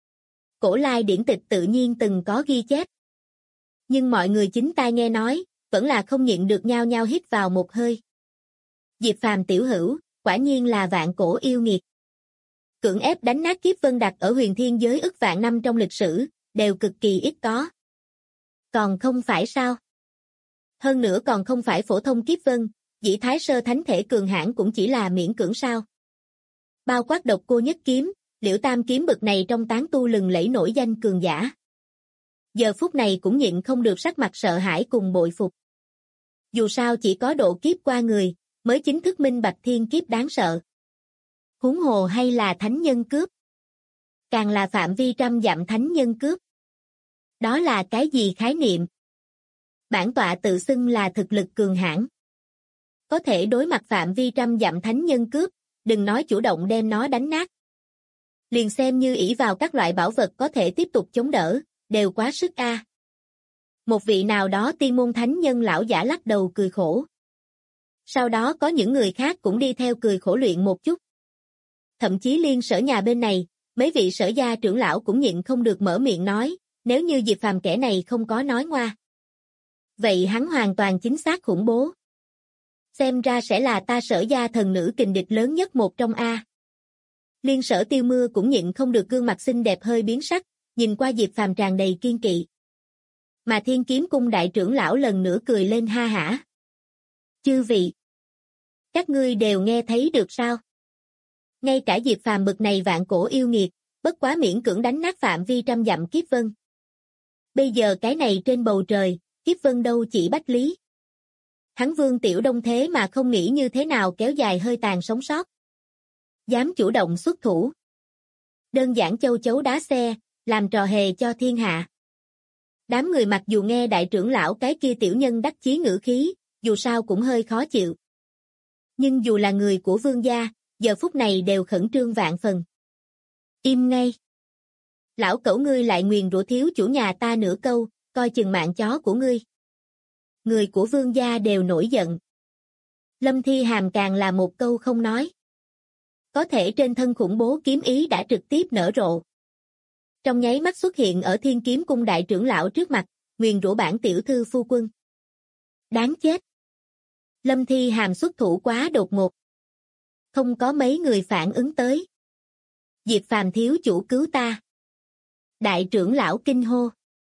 Cổ lai điển tịch tự nhiên từng có ghi chép. Nhưng mọi người chính tai nghe nói, vẫn là không nhịn được nhao nhao hít vào một hơi. Diệp Phàm tiểu hữu, quả nhiên là vạn cổ yêu nghiệt. Cưỡng ép đánh nát kiếp vân đặt ở huyền thiên giới ức vạn năm trong lịch sử, đều cực kỳ ít có. Còn không phải sao? Hơn nữa còn không phải phổ thông kiếp vân, dĩ Thái Sơ Thánh Thể cường hãn cũng chỉ là miễn cưỡng sao. Bao quát Độc Cô Nhất Kiếm, Liễu Tam Kiếm bực này trong tán tu lừng lẫy nổi danh cường giả. Giờ phút này cũng nhịn không được sắc mặt sợ hãi cùng bội phục. Dù sao chỉ có độ kiếp qua người, mới chính thức minh bạch thiên kiếp đáng sợ. Huống hồ hay là thánh nhân cướp. Càng là phạm vi trăm dặm thánh nhân cướp. Đó là cái gì khái niệm? Bản tọa tự xưng là thực lực cường hãn. Có thể đối mặt phạm vi trăm dặm thánh nhân cướp, đừng nói chủ động đem nó đánh nát. Liền xem như ỷ vào các loại bảo vật có thể tiếp tục chống đỡ, đều quá sức a. Một vị nào đó tiên môn thánh nhân lão giả lắc đầu cười khổ. Sau đó có những người khác cũng đi theo cười khổ luyện một chút. Thậm chí liên Sở nhà bên này, mấy vị Sở gia trưởng lão cũng nhịn không được mở miệng nói, nếu như Diệp Phàm kẻ này không có nói ngoa. Vậy hắn hoàn toàn chính xác khủng bố. Xem ra sẽ là ta Sở gia thần nữ kình địch lớn nhất một trong A. Liên Sở Tiêu Mưa cũng nhịn không được gương mặt xinh đẹp hơi biến sắc, nhìn qua Diệp Phàm tràn đầy kiên kỵ. Mà Thiên Kiếm Cung đại trưởng lão lần nữa cười lên ha hả. Chư vị, các ngươi đều nghe thấy được sao? Ngay cả Diệp Phàm bực này vạn cổ yêu nghiệt, bất quá miễn cưỡng đánh nát phạm vi trăm dặm kiếp vân. Bây giờ cái này trên bầu trời, kiếp vân đâu chỉ bách lý. Hắn Vương Tiểu Đông thế mà không nghĩ như thế nào kéo dài hơi tàn sống sót. Dám chủ động xuất thủ. Đơn giản châu chấu đá xe, làm trò hề cho thiên hạ. Đám người mặc dù nghe đại trưởng lão cái kia tiểu nhân đắc chí ngữ khí, dù sao cũng hơi khó chịu. Nhưng dù là người của vương gia, giờ phút này đều khẩn trương vạn phần. Im ngay. Lão cẩu ngươi lại nguyền rủa thiếu chủ nhà ta nửa câu, coi chừng mạng chó của ngươi. Người của vương gia đều nổi giận. Lâm Thi Hàm càng là một câu không nói. Có thể trên thân khủng bố kiếm ý đã trực tiếp nở rộ. Trong nháy mắt xuất hiện ở Thiên Kiếm Cung đại trưởng lão trước mặt, nguyền rủa bản tiểu thư phu quân. Đáng chết. Lâm Thi Hàm xuất thủ quá đột ngột. Không có mấy người phản ứng tới. Diệp Phàm thiếu chủ cứu ta. Đại trưởng lão kinh hô.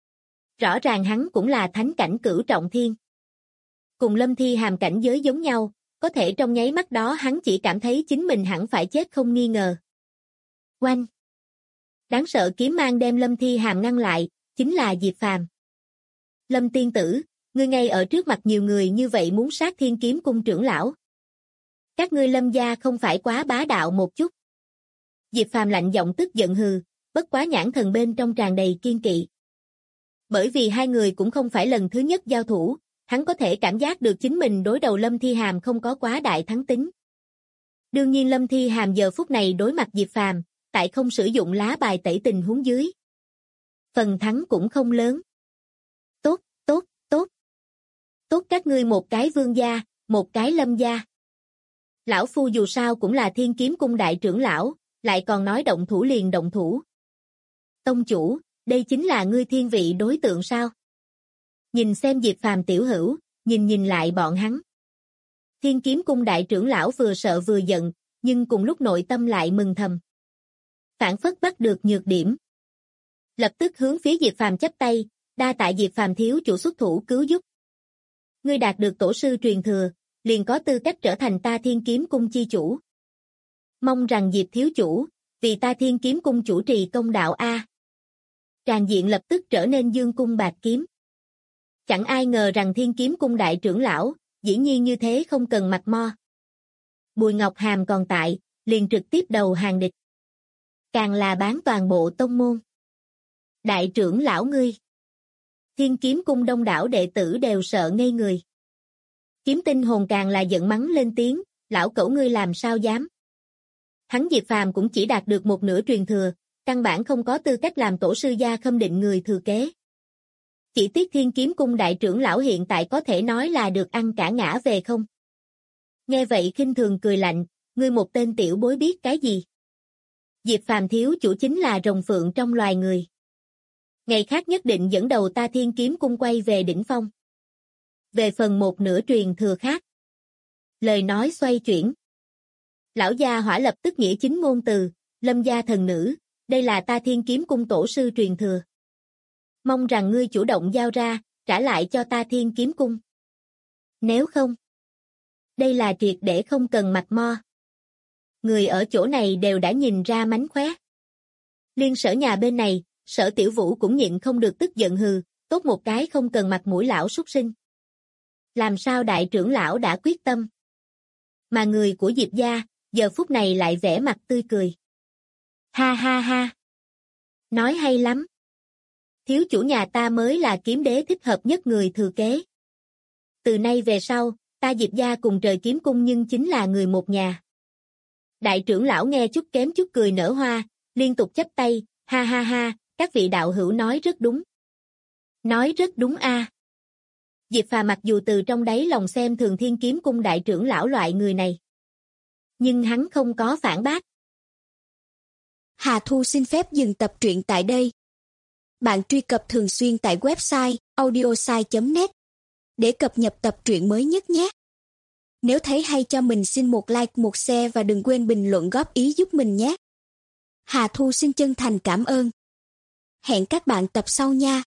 Rõ ràng hắn cũng là thánh cảnh cửu trọng thiên. Cùng Lâm Thi Hàm cảnh giới giống nhau, có thể trong nháy mắt đó hắn chỉ cảm thấy chính mình hẳn phải chết không nghi ngờ. Oanh! Đáng sợ kiếm mang đem Lâm Thi Hàm ngăn lại, chính là Diệp Phàm. Lâm tiên tử, ngươi ngay ở trước mặt nhiều người như vậy muốn sát Thiên Kiếm Cung trưởng lão. Các ngươi Lâm gia không phải quá bá đạo một chút. Diệp Phàm lạnh giọng tức giận hừ, bất quá nhãn thần bên trong tràn đầy kiên kỵ. Bởi vì hai người cũng không phải lần thứ nhất giao thủ, hắn có thể cảm giác được chính mình đối đầu Lâm Thi Hàm không có quá đại thắng tính. Đương nhiên Lâm Thi Hàm giờ phút này đối mặt Diệp Phàm, tại không sử dụng lá bài tẩy tình huống dưới. Phần thắng cũng không lớn. Tốt, tốt, tốt. Tốt các ngươi một cái vương gia, một cái lâm gia. Lão phu dù sao cũng là Thiên Kiếm Cung đại trưởng lão, lại còn nói động thủ liền động thủ. Tông chủ, đây chính là ngươi thiên vị đối tượng sao? Nhìn xem Diệp Phàm tiểu hữu, nhìn lại bọn hắn. Thiên Kiếm Cung đại trưởng lão vừa sợ vừa giận, nhưng cùng lúc nội tâm lại mừng thầm. Phản phất bắt được nhược điểm. Lập tức hướng phía Diệp Phàm chắp tay, đa tạ Diệp Phàm thiếu chủ xuất thủ cứu giúp. Ngươi đạt được tổ sư truyền thừa, liền có tư cách trở thành ta Thiên Kiếm Cung chi chủ. Mong rằng Diệp thiếu chủ, vì ta Thiên Kiếm Cung chủ trì công đạo a. Tràng diện lập tức trở nên dương cung bạc kiếm. Chẳng ai ngờ rằng Thiên Kiếm Cung đại trưởng lão, dĩ nhiên như thế không cần mặt mo. Bùi Ngọc Hàm còn tại, liền trực tiếp đầu hàng địch. Càng là bán toàn bộ tông môn. Đại trưởng lão ngươi. Thiên Kiếm Cung đông đảo đệ tử đều sợ ngây người. Kiếm Tinh Hồn càng là giận mắng lên tiếng, lão cẩu ngươi làm sao dám. Hắn Diệp Phàm cũng chỉ đạt được một nửa truyền thừa, căn bản không có tư cách làm tổ sư gia khâm định người thừa kế. Chỉ tiếc Thiên Kiếm Cung đại trưởng lão hiện tại có thể nói là được ăn cả ngã về không. Nghe vậy khinh thường cười lạnh, ngươi một tên tiểu bối biết cái gì. Diệp Phàm thiếu chủ chính là rồng phượng trong loài người. Ngày khác nhất định dẫn đầu ta Thiên Kiếm Cung quay về đỉnh phong. Về phần một nửa truyền thừa khác. Lời nói xoay chuyển. Lão gia hỏa lập tức nghĩa chính ngôn từ, Lâm gia thần nữ, đây là ta Thiên Kiếm Cung tổ sư truyền thừa. Mong rằng ngươi chủ động giao ra, trả lại cho ta Thiên Kiếm Cung. Nếu không, đây là triệt để không cần mặt mo. Người ở chỗ này đều đã nhìn ra mánh khóe. Liên Sở nhà bên này, Sở Tiểu Vũ cũng nhịn không được tức giận hừ, tốt một cái không cần mặt mũi lão súc sinh. Làm sao đại trưởng lão đã quyết tâm. Mà người của Diệp gia, giờ phút này lại vẻ mặt tươi cười. Ha ha ha. Nói hay lắm. Thiếu chủ nhà ta mới là kiếm đế thích hợp nhất người thừa kế. Từ nay về sau, ta Diệp gia cùng Trời Kiếm Cung nhưng chính là người một nhà. Đại trưởng lão nghe chút kém chút cười nở hoa, liên tục chắp tay, ha ha ha, các vị đạo hữu nói rất đúng. Nói rất đúng a. Diệp Phàm mặc dù từ trong đáy lòng xem thường Thiên Kiếm Cung đại trưởng lão loại người này. Nhưng hắn không có phản bác. Hà Thu xin phép dừng tập truyện tại đây. Bạn truy cập thường xuyên tại website audiosai.net để cập nhật tập truyện mới nhất nhé. Nếu thấy hay cho mình xin một like, một share và đừng quên bình luận góp ý giúp mình nhé. Hà Thu xin chân thành cảm ơn. Hẹn các bạn tập sau nha.